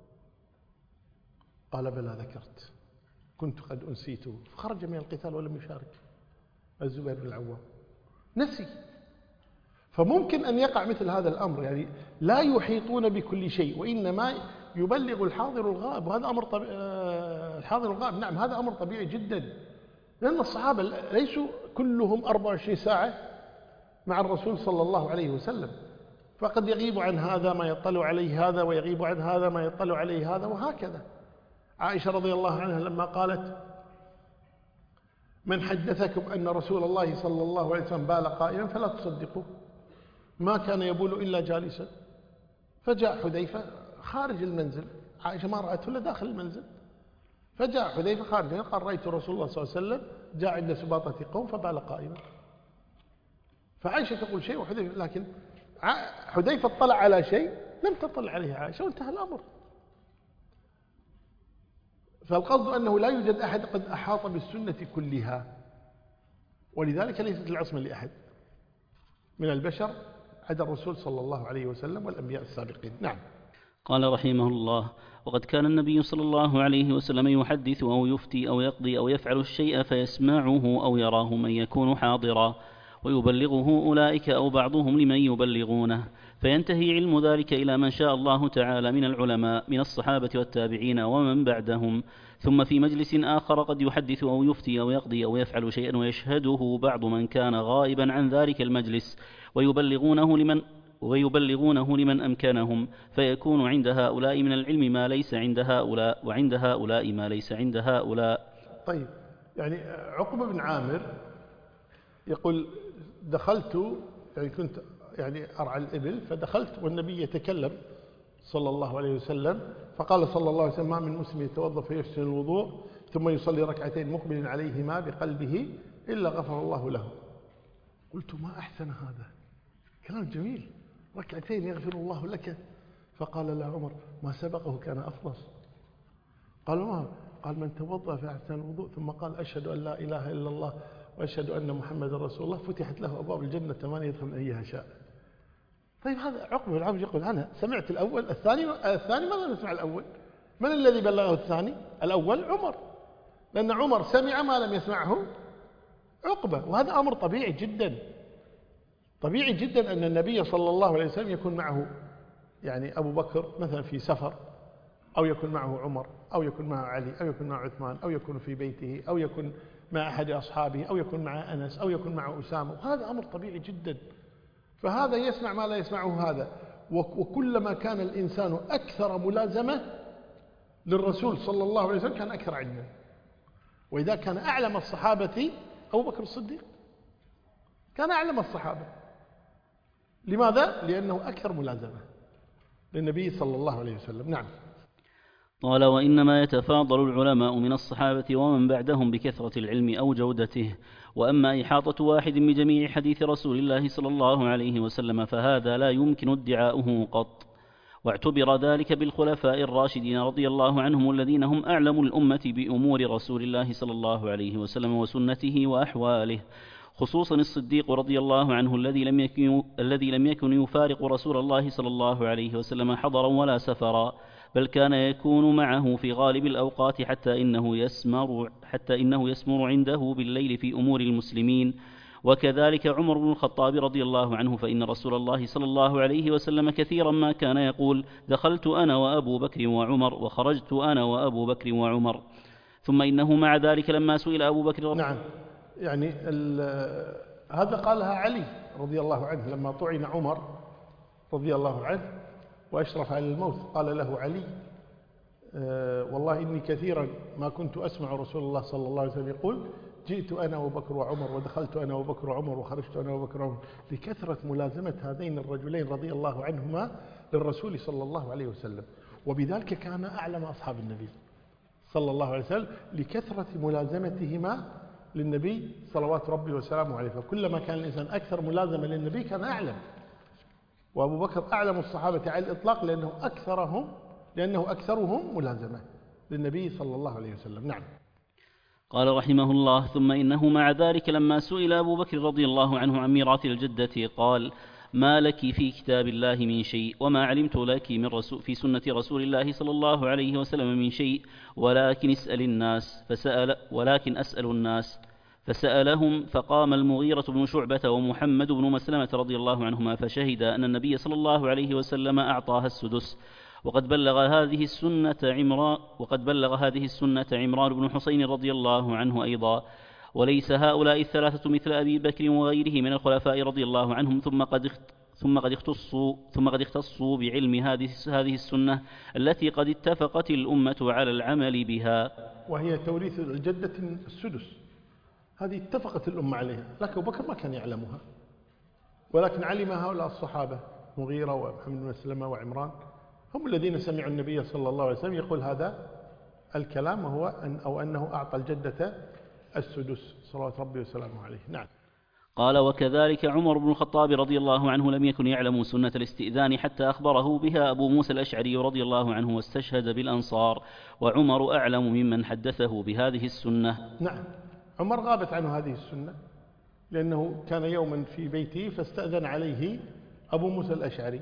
قال بلى ذكرت، كنت قد أنسيته، فخرج من القتال ولم يشارك. الزبير بن العوام نسي. فممكن أن يقع مثل هذا الأمر، يعني لا يحيطون بكل شيء، وإنما يبلغ الحاضر الغائب، وهذا أمر طبيعي. الحاضر الغائب نعم هذا أمر طبيعي جدا، لأن الصحابة ليسوا كلهم أربعة وعشرين ساعة مع الرسول صلى الله عليه وسلم، فقد يغيب عن هذا ما يطلع عليه هذا، ويغيب عن هذا ما يطلع عليه هذا، وهكذا. عائشة رضي الله عنها لما قالت من حدثكم أن رسول الله صلى الله عليه وسلم بال قائما فلا تصدقوه، ما كان يبول إلا جالسا. فجاء حذيفة خارج المنزل، عائشة ما رأته إلا داخل المنزل، فجاء حذيفة خارج قال رأيت رسول الله صلى الله عليه وسلم جاء عند سباطة قوم فبال قائما. فعائشة تقول شيء وحذيفة، لكن حذيفة اطلع على شيء لم تطلع عليه عائشة، وانتهى الأمر. فالقصد أنه لا يوجد أحد قد أحاط بالسنة كلها، ولذلك ليست العصمة لأحد من البشر عدا الرسول صلى الله عليه وسلم والأنبياء السابقين. نعم. قال رحمه الله: وقد كان النبي صلى الله عليه وسلم يحدث أو يفتي أو يقضي أو يفعل الشيء فيسمعه أو يراه من يكون حاضرا، ويبلغه أولئك أو بعضهم لمن يبلغونه، فينتهي علم ذلك إلى من شاء الله تعالى من العلماء من الصحابة والتابعين ومن بعدهم. ثم في مجلس آخر قد يحدث أو يفتي أو يقضي أو يفعل شيئا ويشهده بعض من كان غائبا عن ذلك المجلس، ويبلغونه لمن ويبلغونه لمن أمكنهم، فيكون عند هؤلاء من العلم ما ليس عند هؤلاء، وعند هؤلاء ما ليس عند هؤلاء. طيب، يعني عقبة بن عامر يقول دخلت، يعني كنت يعني أرعى الإبل، فدخلت والنبي يتكلم صلى الله عليه وسلم، فقال صلى الله عليه وسلم ما من مسلم يتوضأ فيحسن الوضوء ثم يصلي ركعتين مقبل عليهما بقلبه إلا غفر الله له. قلت ما أحسن هذا، كلام جميل، ركعتين يغفر الله لك. فقال له عمر ما سبقه كان أفضل. قال ما قال من توضأ فأحسن الوضوء ثم قال أشهد أن لا إله إلا الله وأشهد أن محمد رسول الله فتحت له أبواب الجنة ثمانية يدخل من أيها شاء. طيب هذا عقبة العام يقول أنا سمعت الأول، الثاني الثاني ماذا نسمع الأول؟ من الذي بلغه الثاني؟ الأول عمر، لأن عمر سمع ما لم يسمعه عقبة، وهذا أمر طبيعي جدا، طبيعي جدا أن النبي صلى الله عليه وسلم يكون معه يعني أبو بكر مثلا في سفر، أو يكون معه عمر، أو يكون معه علي، أو يكون معه عثمان، أو يكون في بيته، أو يكون مع أحد أصحابه، أو يكون مع أنس، أو يكون مع أسامة، وهذا أمر طبيعي جدا. فهذا يسمع ما لا يسمعه هذا، وكلما كان الإنسان أكثر ملازمة للرسول صلى الله عليه وسلم كان أكثر علما. وإذا كان أعلم الصحابة أبو بكر الصديق، كان أعلم الصحابة. لماذا؟ لأنه أكثر ملازمة للنبي صلى الله عليه وسلم. نعم. قال: وإنما يتفاضل العلماء من الصحابة ومن بعدهم بكثرة العلم أو جودته، وأما إحاطة واحد بجميع حديث رسول الله صلى الله عليه وسلم فهذا لا يمكن ادعاؤه قط. واعتبر ذلك بالخلفاء الراشدين رضي الله عنهم الذين هم أعلم الأمة بأمور رسول الله صلى الله عليه وسلم وسنته وأحواله، خصوصا الصديق رضي الله عنه الذي لم يكن الذي لم يكن يفارق رسول الله صلى الله عليه وسلم حضرا ولا سفرا، بل كان يكون معه في غالب الأوقات حتى إنه يسمر حتى إنه يسمر عنده بالليل في أمور المسلمين، وكذلك عمر بن الخطاب رضي الله عنه، فإن رسول الله صلى الله عليه وسلم كثيرا ما كان يقول: دخلت أنا وأبو بكر وعمر، وخرجت أنا وأبو بكر وعمر. ثم إنه مع ذلك لما سئل أبو بكر رضي نعم، يعني هذا قالها علي رضي الله عنه لما طعن عمر رضي الله عنه وأشرف على الموت، قال له علي: أه والله إني كثيرا ما كنت أسمع رسول الله صلى الله عليه وسلم يقول: جئت أنا وبكر وعمر، ودخلت أنا وبكر وعمر، وخرجت أنا وبكر وعمر، لكثرة ملازمة هذين الرجلين رضي الله عنهما للرسول صلى الله عليه وسلم. وبذلك كان أعلم أصحاب النبي صلى الله عليه وسلم لكثرة ملازمتهما للنبي صلوات ربي وسلامه عليه. فكلما كان الإنسان أكثر ملازمة للنبي كان أعلم. وأبو بكر أعلم الصحابة على الإطلاق لأنه أكثرهم لأنه أكثرهم ملازمة للنبي صلى الله عليه وسلم. نعم. قال رحمه الله: ثم إنه مع ذلك لما سئل أبو بكر رضي الله عنه عن ميراث الجدة قال: ما لك في كتاب الله من شيء، وما علمت لك من رسول في سنة رسول الله صلى الله عليه وسلم من شيء، ولكن اسأل الناس فسأل ولكن أسأل الناس فسألهم. فقام المغيرة بن شعبة ومحمد بن مسلمة رضي الله عنهما فشهد أن النبي صلى الله عليه وسلم أعطاها السدس. وقد بلغ هذه السنة عمران وقد بلغ هذه السنة عمران بن حسين رضي الله عنه أيضا. وليس هؤلاء الثلاثة مثل أبي بكر وغيره من الخلفاء رضي الله عنهم، ثم قد ثم قد اختصوا ثم قد اختصوا بعلم هذه هذه السنة التي قد اتفقت الأمة على العمل بها، وهي توريث الجدة السدس. هذه اتفقت الأمة عليها، لكن أبو بكر ما كان يعلمها، ولكن علم هؤلاء الصحابة مغيرة ومحمد بن مسلمة وعمران، هم الذين سمعوا النبي صلى الله عليه وسلم يقول هذا الكلام، وهو أن أو أنه أعطى الجدة السدس صلوات ربي وسلامه عليه. نعم. قال: وكذلك عمر بن الخطاب رضي الله عنه لم يكن يعلم سنة الاستئذان حتى أخبره بها أبو موسى الأشعري رضي الله عنه واستشهد بالأنصار، وعمر أعلم ممن حدثه بهذه السنة. نعم، عمر غابت عنه هذه السنة لأنه كان يوما في بيته فاستأذن عليه أبو موسى الأشعري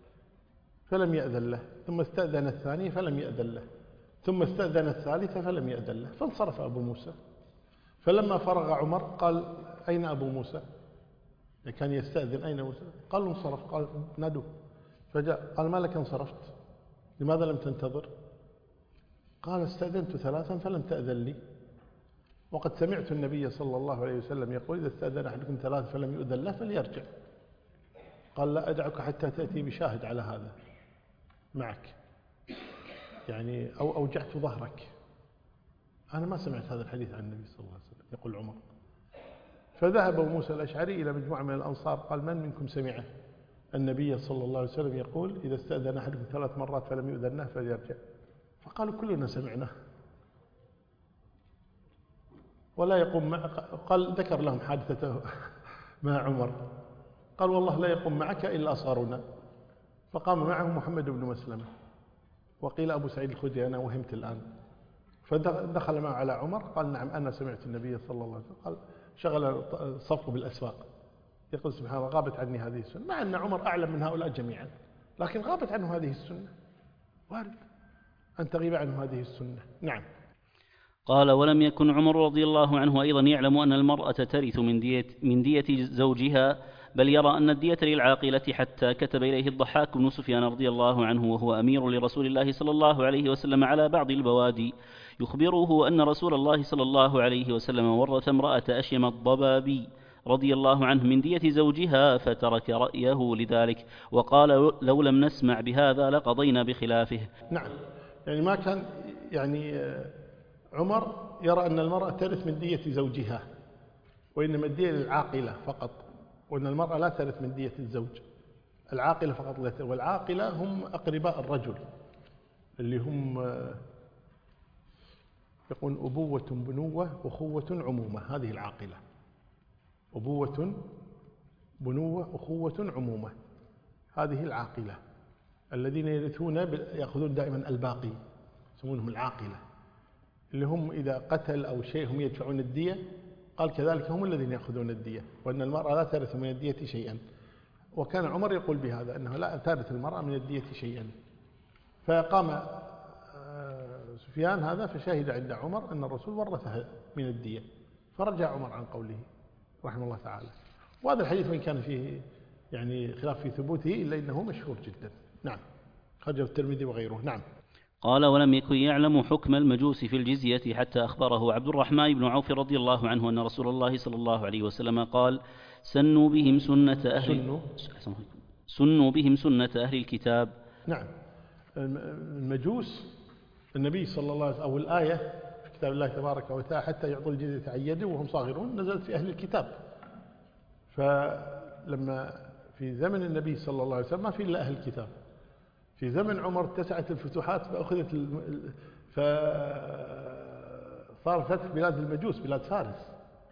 فلم يأذن له، ثم استأذن الثاني فلم يأذن له، ثم استأذن الثالث فلم يأذن له، فانصرف أبو موسى. فلما فرغ عمر قال: أين أبو موسى؟ كان يستأذن: أين موسى؟ قال: انصرف. قال: نادوه. فجاء قال: ما لك انصرفت؟ لماذا لم تنتظر؟ قال: استأذنت ثلاثا فلم تأذن لي، وقد سمعت النبي صلى الله عليه وسلم يقول: إذا استأذن أحدكم ثلاث فلم يؤذن له فليرجع. قال: لا أدعك حتى تأتي بشاهد على هذا معك، يعني أو أوجعت ظهرك. أنا ما سمعت هذا الحديث عن النبي صلى الله عليه وسلم، يقول عمر. فذهب أبو موسى الأشعري إلى مجموعة من الأنصار قال: من منكم سمع النبي صلى الله عليه وسلم يقول: إذا استأذن أحدكم ثلاث مرات فلم يؤذن له فليرجع؟ فقالوا: كلنا سمعناه. ولا يقوم مع قال ذكر لهم حادثته مع عمر، قال: والله لا يقوم معك إلا أصغرنا. فقام معه محمد بن مسلمة، وقيل أبو سعيد الخدري: أنا وهمت الآن. فدخل معه على عمر قال: نعم أنا سمعت النبي صلى الله عليه وسلم. قال: شغل صفه بالأسواق، يقول: سبحان الله غابت عني هذه السنة، مع أن عمر أعلم من هؤلاء جميعا، لكن غابت عنه هذه السنة، وارد أن تغيب عنه هذه السنة. نعم. قال: ولم يكن عمر رضي الله عنه أيضا يعلم أن المرأة ترث من دية, من دية زوجها، بل يرى أن الدية للعاقلة، حتى كتب إليه الضحاك بن سفيان رضي الله عنه وهو أمير لرسول الله صلى الله عليه وسلم على بعض البوادي يخبره أن رسول الله صلى الله عليه وسلم ورث امرأة أشيم الضبابي رضي الله عنه من دية زوجها، فترك رأيه لذلك وقال: لو لم نسمع بهذا لقضينا بخلافه. نعم، يعني ما كان يعني عمر يرى أن المرأة ترث من دية زوجها، وإنما الدية للعاقلة فقط، وأن المرأة لا ترث من دية الزوج، العاقلة فقط لا ترث. والعاقلة هم أقرباء الرجل اللي هم يقول أبوة بنوة أخوة عمومة، هذه العاقلة، أبوة بنوة أخوة عمومة، هذه العاقلة. الذين يرثون يأخذون دائما الباقي، يسمونهم العاقلة، اللي هم إذا قتل أو شيء هم يدفعون الدية. قال: كذلك هم الذين يأخذون الدية، وأن المرأة لا ترث من الدية شيئا. وكان عمر يقول بهذا، أنه لا ترث المرأة من الدية شيئا. فقام سفيان هذا فشهد عند عمر أن الرسول ورثها من الدية، فرجع عمر عن قوله رحمه الله تعالى. وهذا الحديث وإن كان فيه يعني خلاف في ثبوته إلا إنه مشهور جدا. نعم، خرجه الترمذي وغيره. نعم. قال: ولم يكن يعلم حكم المجوس في الجزية حتى أخبره عبد الرحمن بن عوف رضي الله عنه أن رسول الله صلى الله عليه وسلم قال: سنوا بهم سنة أهل سنوا, سنوا بهم سنة أهل الكتاب. نعم، المجوس النبي صلى الله عليه وسلم أو الآية في كتاب الله تبارك وتعالى حتى يعطوا الجزية عن يد وهم صاغرون نزلت في أهل الكتاب. فلما في زمن النبي صلى الله عليه وسلم ما في إلا أهل الكتاب. في زمن عمر اتسعت الفتوحات فأخذت فصار فتح بلاد المجوس بلاد فارس.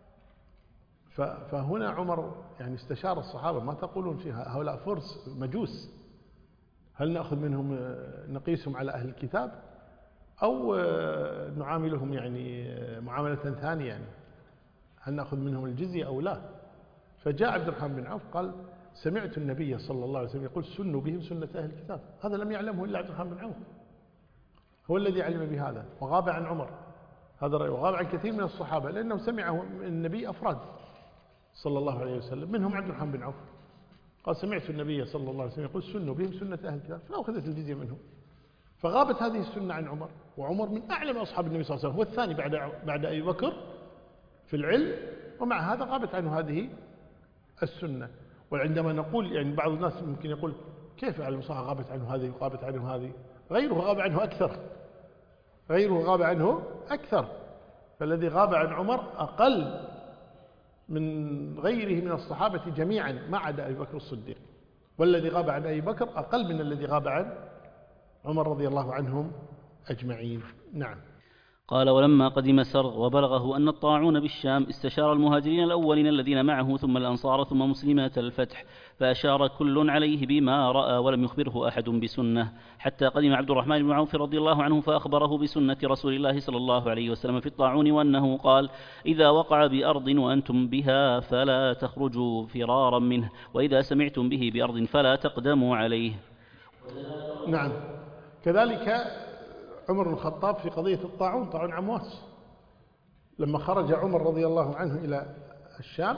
فهنا عمر يعني استشار الصحابة: ما تقولون فيها هؤلاء فرس مجوس، هل نأخذ منهم نقيسهم على أهل الكتاب أو نعاملهم يعني معاملة ثانية، يعني هل نأخذ منهم الجزية أو لا؟ فجاء عبد الرحمن بن عوف قال: سمعت النبي صلى الله عليه وسلم يقول: سنوا بهم سنة أهل الكتاب. هذا لم يعلمه إلا عبد الرحمن بن عوف، هو الذي علم بهذا، وغاب عن عمر هذا الرأي، وغاب عن كثير من الصحابة لأنه سمعه النبي أفراد صلى الله عليه وسلم، منهم عبد الرحمن بن عوف. قال: سمعت النبي صلى الله عليه وسلم يقول: سنوا بهم سنة أهل الكتاب، فأخذت الجزية منهم. فغابت هذه السنة عن عمر، وعمر من أعلم أصحاب النبي صلى الله عليه وسلم، هو الثاني بعد بعد أبي بكر في العلم، ومع هذا غابت عنه هذه السنة. وعندما نقول يعني بعض الناس ممكن يقول: كيف على المصاحة غابت عنه هذه وغابت عنه هذه؟ غيره غاب عنه أكثر، غيره غاب عنه أكثر. فالذي غاب عن عمر أقل من غيره من الصحابة جميعا ما عدا أبي بكر الصديق، والذي غاب عن أبي بكر أقل من الذي غاب عن عمر رضي الله عنهم أجمعين. نعم. قال: ولما قدم سرغ وبلغه أن الطاعون بالشام استشار المهاجرين الأولين الذين معه ثم الأنصار ثم مسلمات الفتح، فأشار كل عليه بما رأى ولم يخبره أحد بسنة، حتى قدم عبد الرحمن بن عوف رضي الله عنه فأخبره بسنة رسول الله صلى الله عليه وسلم في الطاعون، وأنه قال: إذا وقع بأرض وأنتم بها فلا تخرجوا فرارا منه، وإذا سمعتم به بأرض فلا تقدموا عليه. نعم. كذلك عمر بن الخطاب في قضية الطاعون، طاعون عمواس، لما خرج عمر رضي الله عنه إلى الشام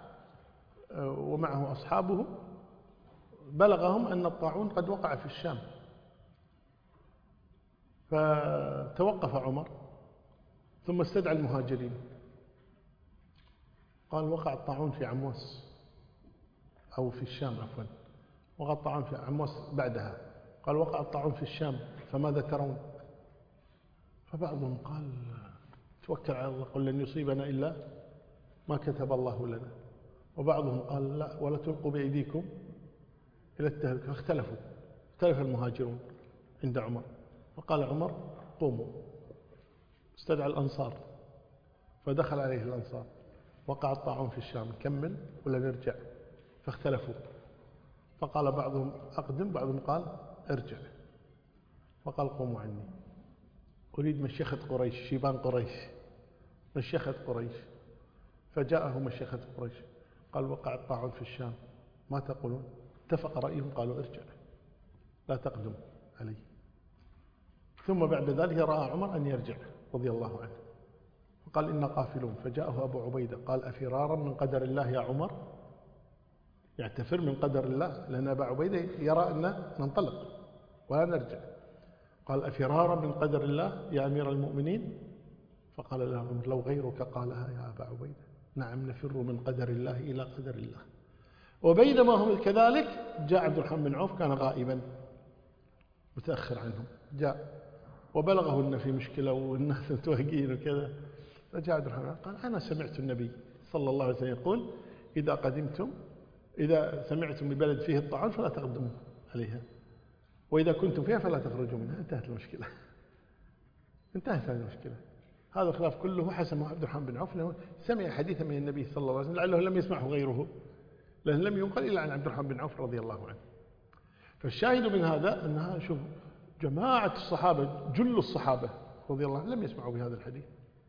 ومعه أصحابه بلغهم أن الطاعون قد وقع في الشام، فتوقف عمر ثم استدعى المهاجرين قال: وقع الطاعون في عمواس أو في الشام عفوا، وقع الطاعون في عمواس بعدها، قال: وقع الطاعون في الشام فماذا ترون؟ فبعضهم قال: توكل على الله، قل لن يصيبنا إلا ما كتب الله لنا. وبعضهم قال: لا، ولا تلقوا بأيديكم إلى التهلكة. فاختلفوا، اختلف المهاجرون عند عمر، فقال عمر: قوموا. استدعى الأنصار فدخل عليه الأنصار: وقع الطاعون في الشام، نكمل ولا نرجع؟ فاختلفوا، فقال بعضهم: أقدم، بعضهم قال: ارجع. فقال: قوموا عني، أريد مشيخة قريش، شيبان قريش، مشيخة قريش. فجاءه مشيخة قريش قال: وقع الطاعون في الشام، ما تقولون؟ اتفق رأيهم، قالوا: ارجع لا تقدم عليه. ثم بعد ذلك رأى عمر أن يرجع رضي الله عنه، فقال: إنا قافلون. فجاءه أبو عبيدة قال: أفرارا من قدر الله يا عمر؟ يعتفر من قدر الله، لأن أبا عبيدة يرى أن ننطلق ولا نرجع. قال: أفرارا من قدر الله يا أمير المؤمنين؟ فقال له عمر: لو غيرك قالها يا أبا عبيدة، نعم نفر من قدر الله إلى قدر الله. وبينما هم كذلك جاء عبد الرحمن بن عوف، كان غائبا متأخر عنهم، جاء وبلغه أن في مشكلة والناس متوهقين وكذا. فجاء عبد الرحمن قال: أنا سمعت النبي صلى الله عليه وسلم يقول: إذا قدمتم إذا سمعتم ببلد فيه الطاعون فلا تقدموا عليها، وإذا كنتم فيها فلا تخرجوا منها. انتهت المشكلة، انتهت هذه المشكلة. هذا الخلاف كله حسمه عبد الرحمن بن عوف، لأنه سمع حديثا من النبي صلى الله عليه وسلم لعله لم يسمعه غيره، لأنه لم ينقل إلا عن عبد الرحمن بن عوف رضي الله عنه. فالشاهد من هذا أنها شوف جماعة الصحابة، جل الصحابة رضي الله عنهم لم يسمعوا بهذا الحديث،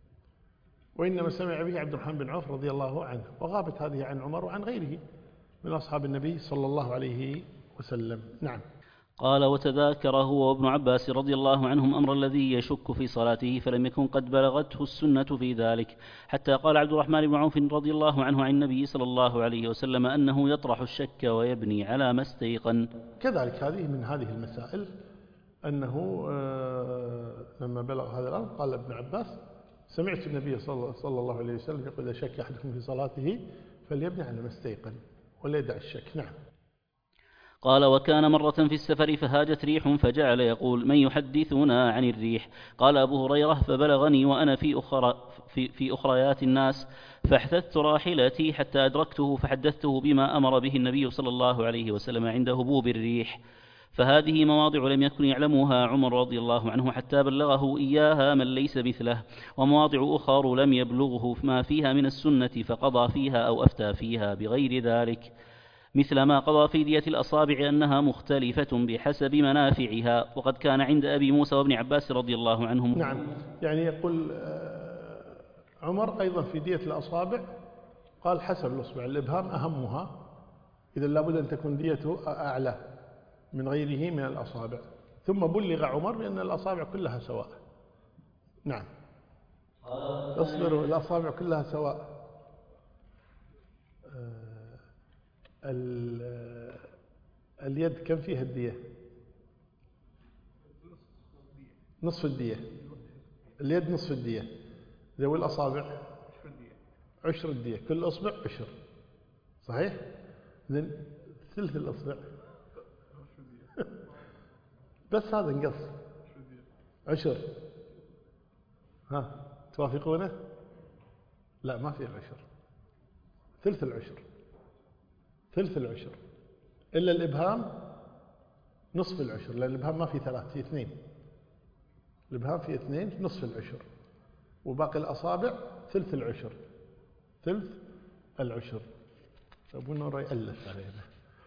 وإنما سمع به عبد الرحمن بن عوف رضي الله عنه، وغابت هذه عن عمر وعن غيره من أصحاب النبي صلى الله عليه وسلم. نعم. قال: وتذاكر هو وابن عباس رضي الله عنهم أمر الذي يشك في صلاته فلم يكن قد بلغته السنة في ذلك، حتى قال عبد الرحمن بن عوف رضي الله عنه عن النبي صلى الله عليه وسلم أنه يطرح الشك ويبني على ما استيقن. كذلك هذه من هذه المسائل أنه لما بلغ هذا الأمر قال ابن عباس: سمعت النبي صلى الله عليه وسلم يقول: إذا شك أحدكم في صلاته فليبني على ما استيقن ولا يدع الشك. نعم. قال: وكان مرة في السفر فهاجت ريح فجعل يقول: من يحدثنا عن الريح؟ قال أبو هريرة: فبلغني وأنا في, أخرى في, في أخريات الناس فاحتثت راحلتي حتى أدركته فحدثته بما أمر به النبي صلى الله عليه وسلم عند هبوب الريح. فهذه مواضع لم يكن يعلمها عمر رضي الله عنه حتى بلغه إياها من ليس مثله، ومواضع أخر لم يبلغه ما فيها من السنة فقضى فيها أو أفتى فيها بغير ذلك، مثل ما قضى في دية الأصابع أنها مختلفة بحسب منافعها، وقد كان عند أبي موسى وابن عباس رضي الله عنهم. نعم، يعني يقول عمر أيضا في دية الأصابع قال حسب الأصبع، الإبهام أهمها، إذا لابد أن تكون ديته أعلى من غيره من الأصابع. ثم بلغ عمر بأن الأصابع كلها سواء. نعم، اصبروا، الأصابع كلها سواء. اليد كم فيها الدية؟ نصف الدية. اليد نصف الدية. ذوي الأصابع عشر الدية، كل أصبع عشر، صحيح؟ إذن ثلث الأصبع بس هذا نقص عشر. ها توافقونه؟ لا، ما في عشر، ثلث العشر، ثلث العشر، إلا الإبهام نصف العشر، لأن الإبهام ما في ثلاث، في اثنين، الإبهام في اثنين نصف العشر، وباقي الأصابع ثلث العشر، ثلث العشر. أبو نور يألف علينا.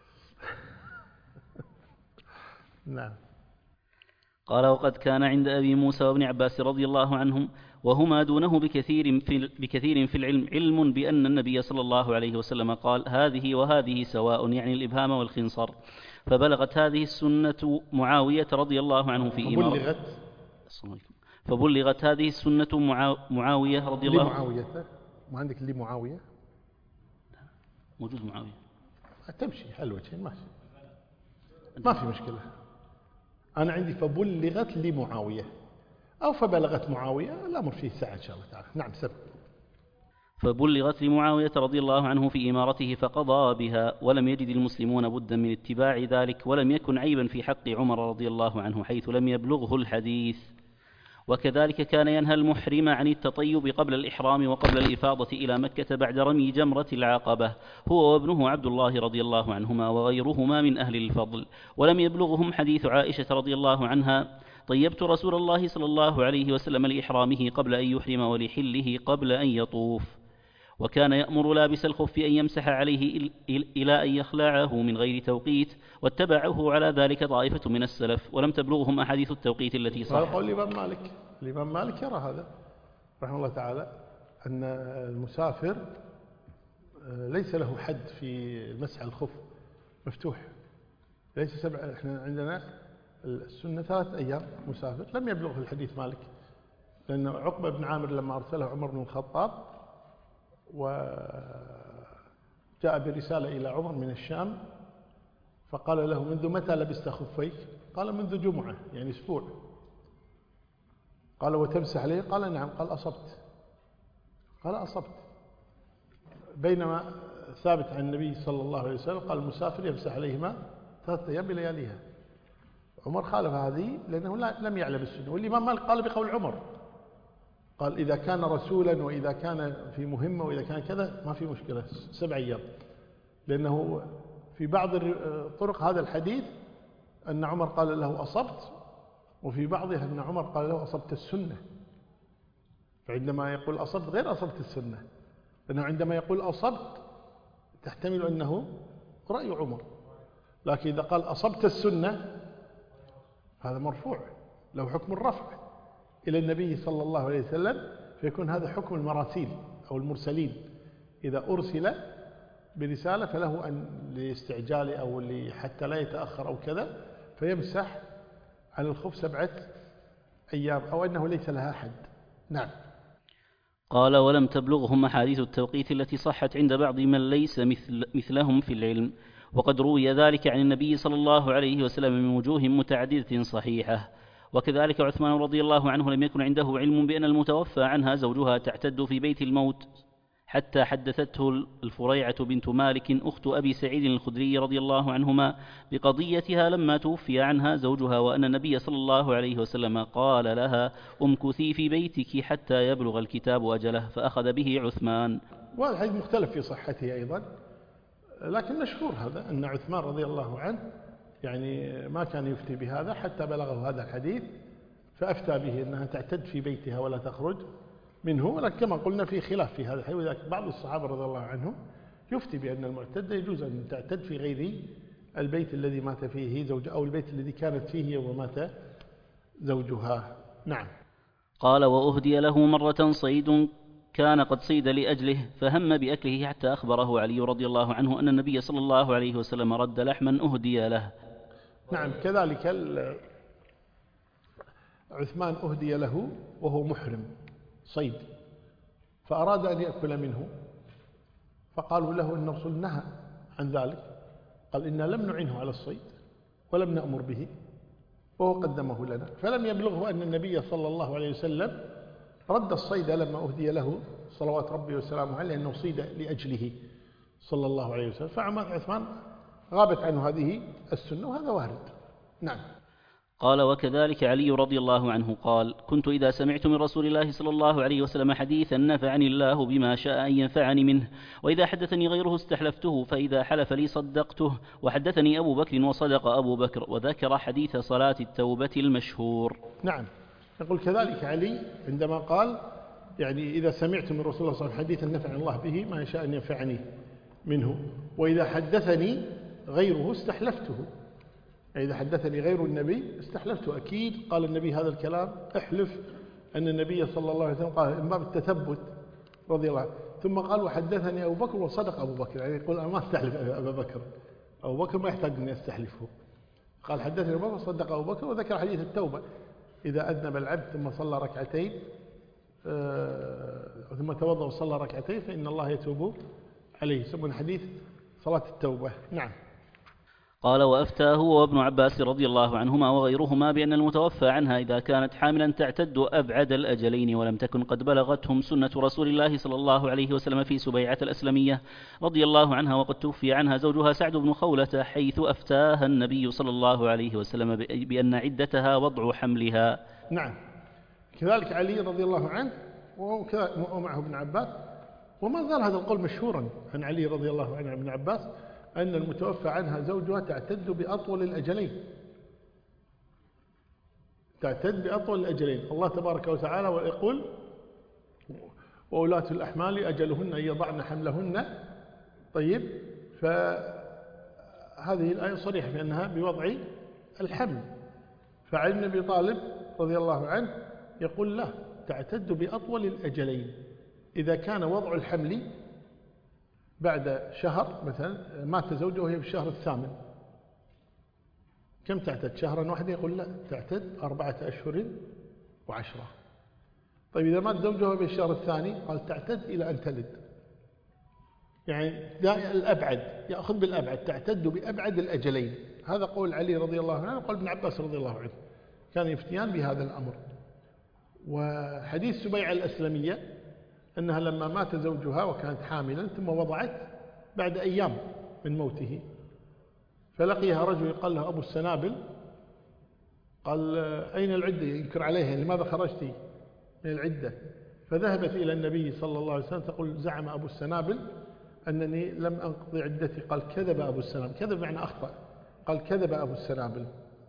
نعم. قال: وقد كان عند أبي موسى وابن عباس رضي الله عنهم وهما دونه بكثير في, بكثير في العلم علم بأن النبي صلى الله عليه وسلم قال: هذه وهذه سواء، يعني الإبهام والخنصر. فبلغت هذه السنة معاوية رضي الله عنه في إمارة فبلغت فبلغت هذه السنة معاوية رضي الله عنه. معاوية ما عندك اللي معاوية؟ موجود معاوية، تمشي حلوة، ماشي، ما في مشكلة. أنا عندي فبلغت لمعاوية أو فبلغت معاوية، الأمر فيه سعة إن شاء الله تعالى. نعم، سبب. فبلغت لمعاوية رضي الله عنه في إمارته فقضى بها، ولم يجد المسلمون بدا من اتباع ذلك، ولم يكن عيبا في حق عمر رضي الله عنه حيث لم يبلغه الحديث. وكذلك كان ينهى المحرم عن التطيب قبل الإحرام وقبل الإفاضة إلى مكة بعد رمي جمرة العقبة، هو وابنه عبد الله رضي الله عنهما وغيرهما من أهل الفضل، ولم يبلغهم حديث عائشة رضي الله عنها: طيبت رسول الله صلى الله عليه وسلم لإحرامه قبل أن يحرم ولحله قبل أن يطوف. وكان يأمر لابس الخف أن يمسح عليه إلى أن يخلعه من غير توقيت، واتبعه على ذلك طائفة من السلف، ولم تبلغهم أحاديث التوقيت التي صح. هذا قول الإمام مالك. الإمام مالك يرى هذا رحمه الله تعالى، أن المسافر ليس له حد في مسح الخف، مفتوح، ليس سبع. احنا عندنا السنة ثلاث أيام مسافر، لم يبلغه الحديث مالك، لأن عقبة بن عامر لما أرسله عمر بن الخطاب وجاء برسالة إلى عمر من الشام فقال له: منذ متى لبست خفيك؟ قال: منذ جمعة، يعني أسبوع. قال: وتمسح عليه؟ قال: نعم. قال: أصبت. قال: أصبت. بينما ثابت عن النبي صلى الله عليه وسلم قال: المسافر يمسح عليهما ثلاثة أيام بلياليها. عمر خالف هذه لأنه لم يعلم السنة، والإمام مالك قال بقول عمر، قال: إذا كان رسولا وإذا كان في مهمة وإذا كان كذا ما في مشكلة، سبع أيام. لأنه في بعض طرق هذا الحديث أن عمر قال له: أصبت، وفي بعضها أن عمر قال له: أصبت السنة. فعندما يقول أصبت غير أصبت السنة، لأنه عندما يقول أصبت تحتمل أنه رأي عمر، لكن إذا قال أصبت السنة هذا مرفوع، له حكم الرفع إلى النبي صلى الله عليه وسلم، فيكون هذا حكم المراسيل أو المرسلين. إذا أرسل برسالة فله أن لاستعجال أو حتى لا يتأخر أو كذا، فيمسح على الخف سبعة أيام، أو أنه ليس لها حد. نعم. قال: ولم تبلغهم أحاديث التوقيت التي صحت عند بعض من ليس مثل مثلهم في العلم، وقد روي ذلك عن النبي صلى الله عليه وسلم من وجوه متعددة صحيحة. وكذلك عثمان رضي الله عنه لم يكن عنده علم بأن المتوفى عنها زوجها تعتد في بيت الموت، حتى حدثته الفريعة بنت مالك أخت أبي سعيد الخدري رضي الله عنهما بقضيتها لما توفي عنها زوجها، وأن النبي صلى الله عليه وسلم قال لها: امكثي في بيتك حتى يبلغ الكتاب أجله، فأخذ به عثمان. وهذا الحديث مختلف في صحته أيضا، لكن مشهور هذا أن عثمان رضي الله عنه يعني ما كان يفتي بهذا حتى بلغه هذا الحديث، فأفتى به أنها تعتد في بيتها ولا تخرج منه. ولكن كما قلنا في خلاف في هذا الحديث، ولكن بعض الصحابة رضي الله عنهم يفتي بأن المعتدة يجوز أن تعتد في غير البيت الذي مات فيه زوجها، أو البيت الذي كانت فيه يوم مات زوجها. نعم. قال: وأهدي له مرة صيد كان قد صيد لأجله، فهم بأكله حتى أخبره علي رضي الله عنه أن النبي صلى الله عليه وسلم رد لحما أهدي له. نعم. كذلك عثمان أهدي له وهو محرم صيد، فأراد أن يأكل منه، فقالوا له إن الرسول نهى عن ذلك، قال إنا لم نعنه على الصيد ولم نأمر به، وهو قدمه لنا. فلم يبلغه أن النبي صلى الله عليه وسلم رد الصيد لما أهدي له صلوات ربي وسلامه عليه، أنه صيد لأجله صلى الله عليه وسلم. فعمر عثمان غابت عنه هذه السنة، وهذا وارد. نعم. قال: وكذلك علي رضي الله عنه قال: كنت إذا سمعت من رسول الله صلى الله عليه وسلم حديثا نفعني الله بما شاء أن ينفعني منه، وإذا حدثني غيره استحلفته، فإذا حلف لي صدقته. وحدثني أبو بكر وصدق أبو بكر، وذكر حديث صلاة التوبة المشهور. نعم. يقول كذلك علي عندما قال يعني إذا سمعت من رسول الله صلى الله عليه وسلم حديثا نفعني الله به ما يشاء أن ينفعني منه، وإذا حدثني غيره استحلفته. إذا حدثني غير النبي استحلفته. أكيد قال النبي هذا الكلام، احلف أن النبي صلى الله عليه وسلم قال، من باب التثبت رضي الله عنه. ثم قال: وحدثني أبو بكر وصدق أبو بكر، يعني يقول أنا ما استحلف أبو بكر، أبو بكر ما يحتاج أن يستحلفه. قال: حدثني أبو بكر وصدق أبو بكر، وذكر حديث التوبة: إذا أذنب العبد ثم صلى ركعتين آه ثم توضأ وصلى ركعتين فإن الله يتوب عليه. يسمون حديث صلاة التوبة. نعم. قال: وأفتاه هو وابن عباس رضي الله عنهما وغيرهما بأن المتوفى عنها إذا كانت حاملا تعتد أبعد الأجلين، ولم تكن قد بلغتهم سنة رسول الله صلى الله عليه وسلم في سبيعة الأسلمية رضي الله عنها، وقد توفي عنها زوجها سعد بن خولة، حيث أفتاها النبي صلى الله عليه وسلم بأن عدتها وضع حملها. نعم. كذلك علي رضي الله عنه ومعه ابن عباس، وما زال هذا القول مشهورا عن علي رضي الله عنه ابن عباس، أن المتوفى عنها زوجها تعتد بأطول الأجلين، تعتد بأطول الأجلين. الله تبارك وتعالى ويقول: وأولاة الأحمال أجلهن أن يضعن حملهن. طيب، فهذه الآية صريحة في أنها بوضع الحمل. فعلي بن أبي طالب رضي الله عنه يقول له تعتد بأطول الأجلين. إذا كان وضع الحمل بعد شهر مثلا، مات زوجه وهي بالشهر الثامن، كم تعتد؟ شهرا واحدا؟ يقول لا، تعتد أربعة أشهر وعشرة. طيب إذا مات زوجه بالشهر الثاني، قال تعتد إلى أن تلد. يعني الأبعد، يأخذ بالأبعد، تعتد بأبعد الأجلين. هذا قول علي رضي الله عنه، وقول ابن عباس رضي الله عنه، كان يفتيان بهذا الأمر. وحديث سبيعة الأسلمية أنها لما مات زوجها وكانت حاملا ثم وضعت بعد أيام من موته، فلقيها رجل قال له أبو السنابل، قال: أين العدة؟ ينكر عليها: لماذا خرجت من العدة؟ فذهبت إلى النبي صلى الله عليه وسلم تقول: زعم أبو السنابل أنني لم أنقضي عدتي. قال: كذب أبو السنابل. كذب معنى أخطأ. قال: كذب أبو السنابل.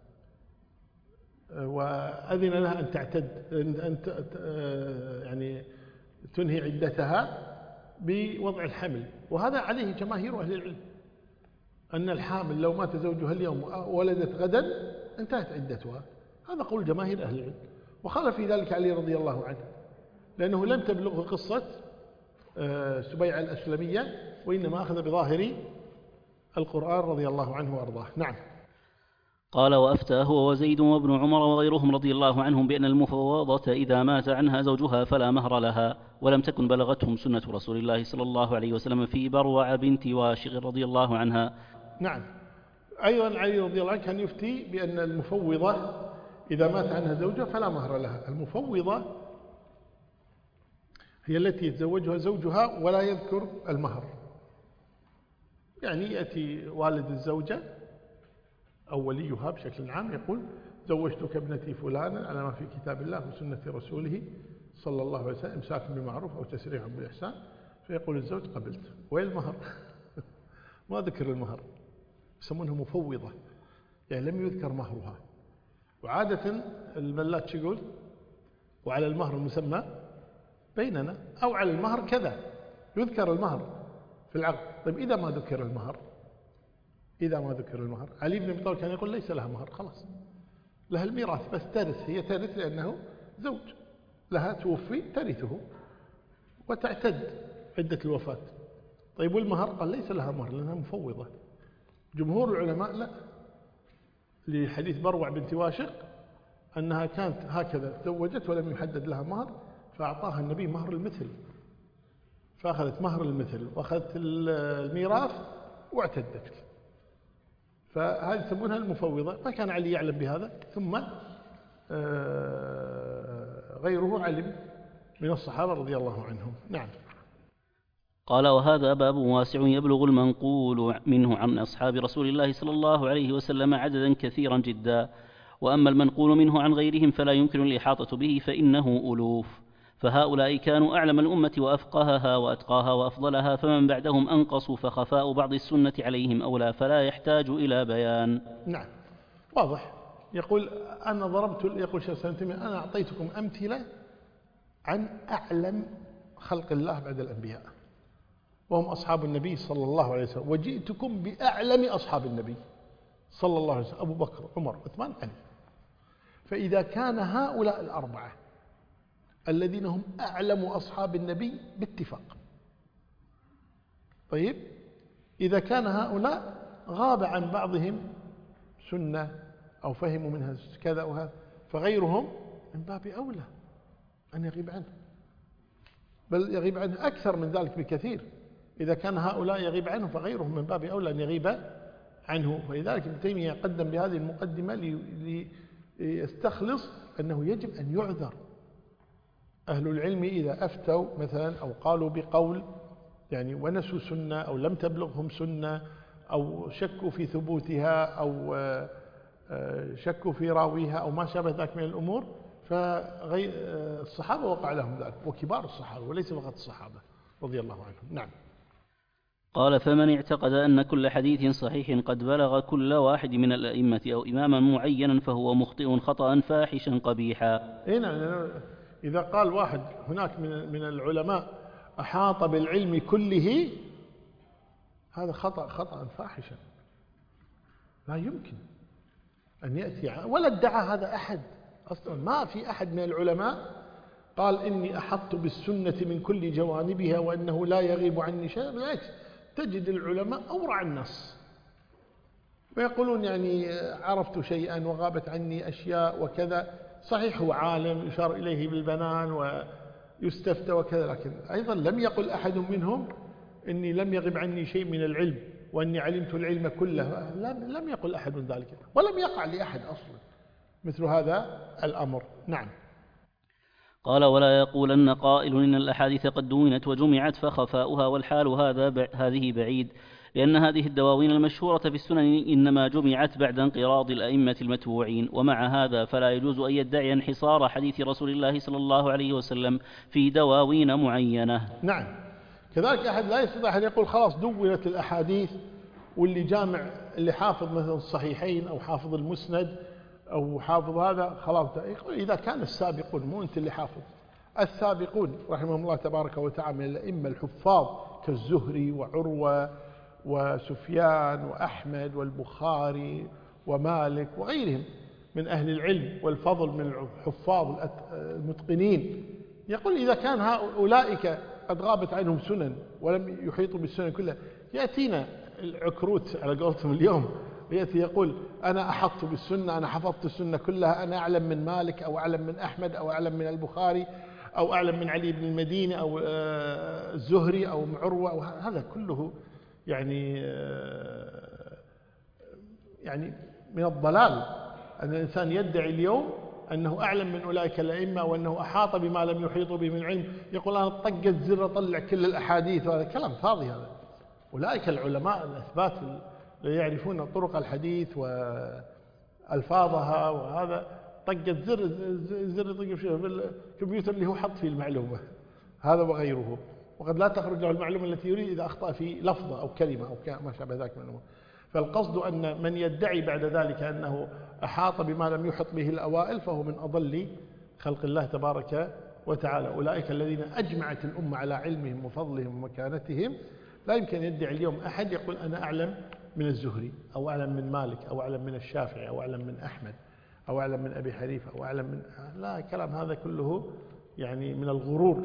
وأذن لها أن تعتد، أن يعني تنهي عدتها بوضع الحمل. وهذا عليه جماهير أهل العلم، أن الحامل لو مات زوجها اليوم وولدت غدا انتهت عدتها. هذا قول جماهير أهل العلم. وخالف في ذلك علي رضي الله عنه، لأنه لم تبلغه قصة سبيعة الأسلمية، وإنما أخذ بظاهر القرآن رضي الله عنه وأرضاه. نعم. قال وأفتى هو وزيد وابن عمر وغيرهم رضي الله عنهم بأن المفوضة إذا مات عنها زوجها فلا مهر لها، ولم تكن بلغتهم سنة رسول الله صلى الله عليه وسلم في بروع بنت واشق رضي الله عنها. نعم. أيضا علي رضي الله عنه كان يفتي بأن المفوضة إذا مات عنها زوجها فلا مهر لها. المفوضة هي التي يتزوجها زوجها ولا يذكر المهر، يعني يأتي والد الزوجة أو وليها بشكل عام يقول زوجتك ابنتي فلانا على ما في كتاب الله وسنة رسوله صلى الله عليه وسلم، إمساك بمعروف أو تسريح بالإحسان، فيقول الزوج قبلت. وين المهر؟ ما ذكر المهر، يسمونها مفوضة، يعني لم يذكر مهرها. وعادة الملاك يقول وعلى المهر المسمى بيننا، أو على المهر كذا، يذكر المهر في العقد. طيب إذا ما ذكر المهر، إذا ما ذكر المهر، علي بن أبي طالب كان يقول ليس لها مهر، خلاص لها الميراث بس ترث، هي ترث لأنه زوج لها، توفي ترثه وتعتد عدة الوفاة. طيب والمهر؟ قال ليس لها مهر لأنها مفوضة. جمهور العلماء لا، لحديث بروع بنت واشق أنها كانت هكذا تزوجت ولم يحدد لها مهر، فأعطاها النبي مهر المثل، فأخذت مهر المثل وأخذت الميراث واعتدت. فهذه يسمونها المفوضة. ما كان علي يعلم بهذا، ثم غيره علم من الصحابة رضي الله عنهم. نعم. قال وهذا باب واسع يبلغ المنقول منه عن أصحاب رسول الله صلى الله عليه وسلم عددا كثيرا جدا، وأما المنقول منه عن غيرهم فلا يمكن الإحاطة به فإنه ألوف، فهؤلاء كانوا أعلم الأمة وأفقهها وأتقاها وأفضلها، فمن بعدهم أنقصوا، فخفاء بعض السنة عليهم أولى، فلا يحتاج إلى بيان. نعم واضح. يقول أنا ضربت، يقول شيخ الإسلام ابن تيمية أنا أعطيتكم أمثلة عن أعلم خلق الله بعد الأنبياء وهم أصحاب النبي صلى الله عليه وسلم، وجئتكم بأعلم أصحاب النبي صلى الله عليه وسلم، أبو بكر عمر عثمان علي. فإذا كان هؤلاء الأربعة الذين هم أعلم أصحاب النبي باتفاق، طيب إذا كان هؤلاء غاب عن بعضهم سنة أو فهموا منها كذا وهذا، فغيرهم من باب أولى أن يغيب عنه، بل يغيب عنه أكثر من ذلك بكثير. إذا كان هؤلاء يغيب عنه فغيرهم من باب أولى أن يغيب عنه. فلذلك ابن تيمية قدم بهذه المقدمة ليستخلص أنه يجب أن يعذر أهل العلم إذا أفتوا مثلا أو قالوا بقول يعني ونسوا سنة أو لم تبلغهم سنة أو شكوا في ثبوتها أو شكوا في راويها أو ما شابه ذلك من الأمور، فالصحابة وقع لهم ذلك وكبار الصحابة وليس فقط الصحابة رضي الله عنهم. نعم. قال فمن اعتقد أن كل حديث صحيح قد بلغ كل واحد من الأئمة أو إماما معينا فهو مخطئ خطأ فاحشا قبيحا. هنا إذا قال واحد هناك من من العلماء أحاط بالعلم كله، هذا خطأ خطأ فاحشا، لا يمكن أن يأتي ولا ادعى هذا أحد أصلا. ما في أحد من العلماء قال إني أحطت بالسنة من كل جوانبها وأنه لا يغيب عني شيء، بالعكس تجد العلماء أورع النص ويقولون يعني عرفت شيئا وغابت عني أشياء وكذا. صحيح هو عالم يشار إليه بالبنان ويستفتى وكذا، لكن أيضا لم يقل أحد منهم إني لم يغب عني شيء من العلم وأني علمت العلم كله، لم يقل أحد من ذلك ولم يقع لأحد أصلا مثل هذا الأمر. نعم. قال ولا يقولن قائل إن الأحاديث قد دونت وجمعت فخفاؤها والحال هذا ب... هذه بعيد، لأن هذه الدواوين المشهورة في السنن إنما جمعت بعد انقراض الأئمة المتبوعين، ومع هذا فلا يجوز أن يدعي انحصار حديث رسول الله صلى الله عليه وسلم في دواوين معينة. نعم. كذلك أحد لا يستطيع أن يقول خلاص دونت الأحاديث واللي جامع اللي حافظ مثلا الصحيحين أو حافظ المسند أو حافظ هذا خلاص. إذا كان السابقون، مو أنت اللي حافظ، السابقون رحمهم الله تبارك وتعالى من الأئمة الحفاظ كالزهري وعروة وسفيان وأحمد والبخاري ومالك وغيرهم من أهل العلم والفضل من الحفاظ المتقنين، يقول إذا كان هؤلاء قد غابت عنهم سنن ولم يحيطوا بالسنن كلها، يأتينا العكروت على قولتهم اليوم ويأتي يقول أنا أحطت بالسنة، أنا حفظت السنة كلها، أنا أعلم من مالك أو أعلم من أحمد أو أعلم من البخاري أو أعلم من علي بن المديني أو الزهري أو عروة. هذا كله يعني يعني من الضلال أن الإنسان يدعي اليوم أنه أعلم من أولئك الأئمة وأنه أحاط بما لم يحيطوا به من علم، يقول أنا طقت زر أطلع كل الأحاديث، وهذا كلام فاضي. هذا أولئك العلماء الأثبات اللي يعرفون طرق الحديث وألفاظها، وهذا طقت زر زر طقت في الكمبيوتر اللي هو حط فيه المعلومة هذا وغيره، وقد لا تخرج له المعلومة التي يريد إذا أخطأ في لفظة أو كلمة أو ما شابه ذلك من الأمور. فالقصد أن من يدعي بعد ذلك أنه أحاط بما لم يحط به الأوائل فهو من أضل خلق الله تبارك وتعالى. أولئك الذين أجمعت الأمة على علمهم وفضلهم ومكانتهم، لا يمكن يدعي اليوم أحد يقول أنا أعلم من الزهري أو أعلم من مالك أو أعلم من الشافعي أو أعلم من أحمد أو أعلم من أبي حنيفة أو أعلم من، لا، كلام هذا كله يعني من الغرور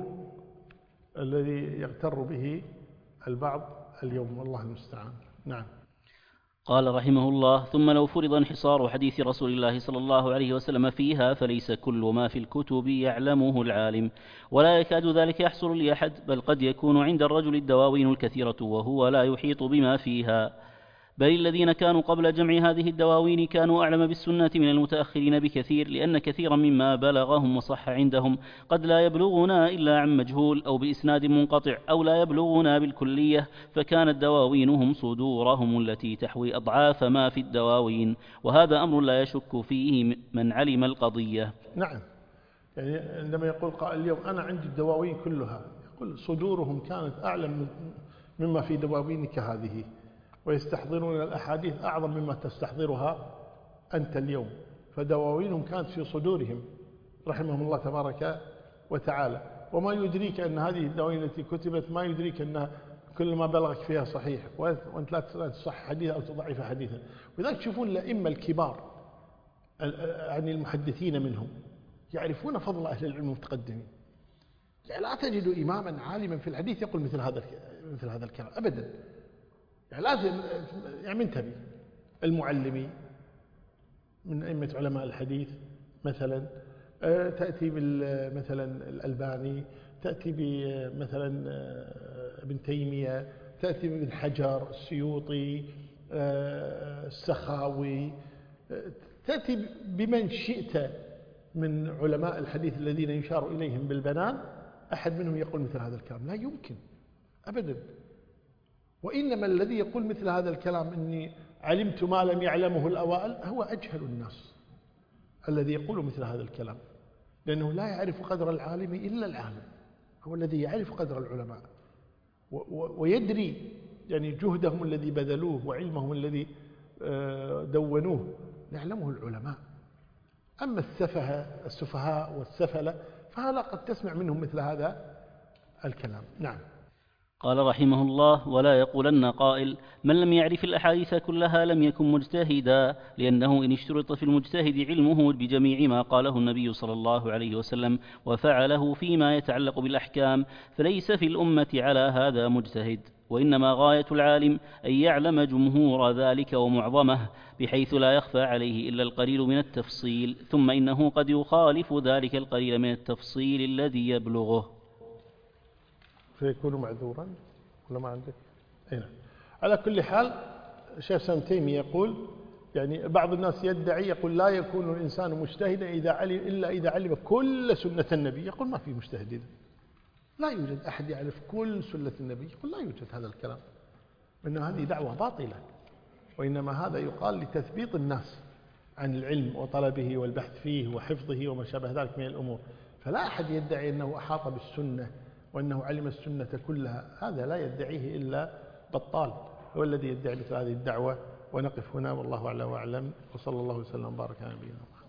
الذي يغتر به البعض اليوم، والله المستعان. نعم. قال رحمه الله: ثم لو فرض انحصار حديث رسول الله صلى الله عليه وسلم فيها فليس كل ما في الكتب يعلمه العالم، ولا يكاد ذلك يحصل لأحد، بل قد يكون عند الرجل الدواوين الكثيرة وهو لا يحيط بما فيها. بل الذين كانوا قبل جمع هذه الدواوين كانوا أعلم بالسنة من المتأخرين بكثير، لأن كثيرا مما بلغهم وصح عندهم قد لا يبلغنا إلا عن مجهول أو بإسناد منقطع أو لا يبلغنا بالكلية، فكانت دواوينهم صدورهم التي تحوي أضعاف ما في الدواوين، وهذا أمر لا يشك فيه من علم القضية. نعم، يعني عندما يقول قائل اليوم أنا عندي الدواوين كلها، يقول صدورهم كانت أعلم مما في دواوينك هذه، ويستحضرون الأحاديث أعظم مما تستحضرها أنت اليوم، فدواوينهم كانت في صدورهم رحمهم الله تبارك وتعالى. وما يدريك أن هذه الدواوين التي كتبت ما يدريك أن كل ما بلغك فيها صحيح، وأنت لا تصح حديثا أو تضعف حديثا. ولذلك تشوفون الأئمة الكبار عن المحدثين منهم يعرفون فضل أهل العلم المتقدمين، يعني لا تجد إماما عالما في الحديث يقول مثل هذا مثل هذا الكلام أبدا. يعني لازم يعني منتبه. المعلمي من أئمة علماء الحديث مثلا، تأتي مثلا الألباني، تأتي بمثلا ابن تيمية، تأتي بابن حجر، السيوطي، السخاوي، تأتي بمن شئت من علماء الحديث الذين يشار إليهم بالبنان، أحد منهم يقول مثل هذا الكلام؟ لا يمكن أبدا. وإنما الذي يقول مثل هذا الكلام إني علمت ما لم يعلمه الأوائل هو أجهل الناس الذي يقول مثل هذا الكلام، لأنه لا يعرف قدر العالم إلا العالم، هو الذي يعرف قدر العلماء ويدري يعني جهدهم الذي بذلوه وعلمهم الذي دونوه يعلمه العلماء. أما السفهاء السفهاء والسفلة فهلا قد تسمع منهم مثل هذا الكلام. نعم. قال رحمه الله: ولا يقولن قائل من لم يعرف الأحاديث كلها لم يكن مجتهدا، لأنه إن اشترط في المجتهد علمه بجميع ما قاله النبي صلى الله عليه وسلم وفعله فيما يتعلق بالأحكام فليس في الأمة على هذا مجتهد، وإنما غاية العالم أن يعلم جمهور ذلك ومعظمه بحيث لا يخفى عليه إلا القليل من التفصيل، ثم إنه قد يخالف ذلك القليل من التفصيل الذي يبلغه فيكون معذورا ولا ما عندك؟ هنا. على كل حال الشيخ ابن تيمية يقول يعني بعض الناس يدعي يقول لا يكون الإنسان مجتهدا إذا علم إلا إذا علم كل سنة النبي. يقول ما في مجتهد إذا لا يوجد أحد يعرف كل سنة النبي. يقول لا يوجد هذا الكلام، إن هذه دعوة باطلة، وإنما هذا يقال لتثبيط الناس عن العلم وطلبه والبحث فيه وحفظه وما شابه ذلك من الأمور. فلا أحد يدعي أنه أحاط بالسنة وأنه علم السنة كلها، هذا لا يدعيه إلا بطال هو الذي يدعي مثل هذه الدعوة. ونقف هنا والله أعلم وأعلم، وصلى الله وسلم وبارك على نبينا محمد.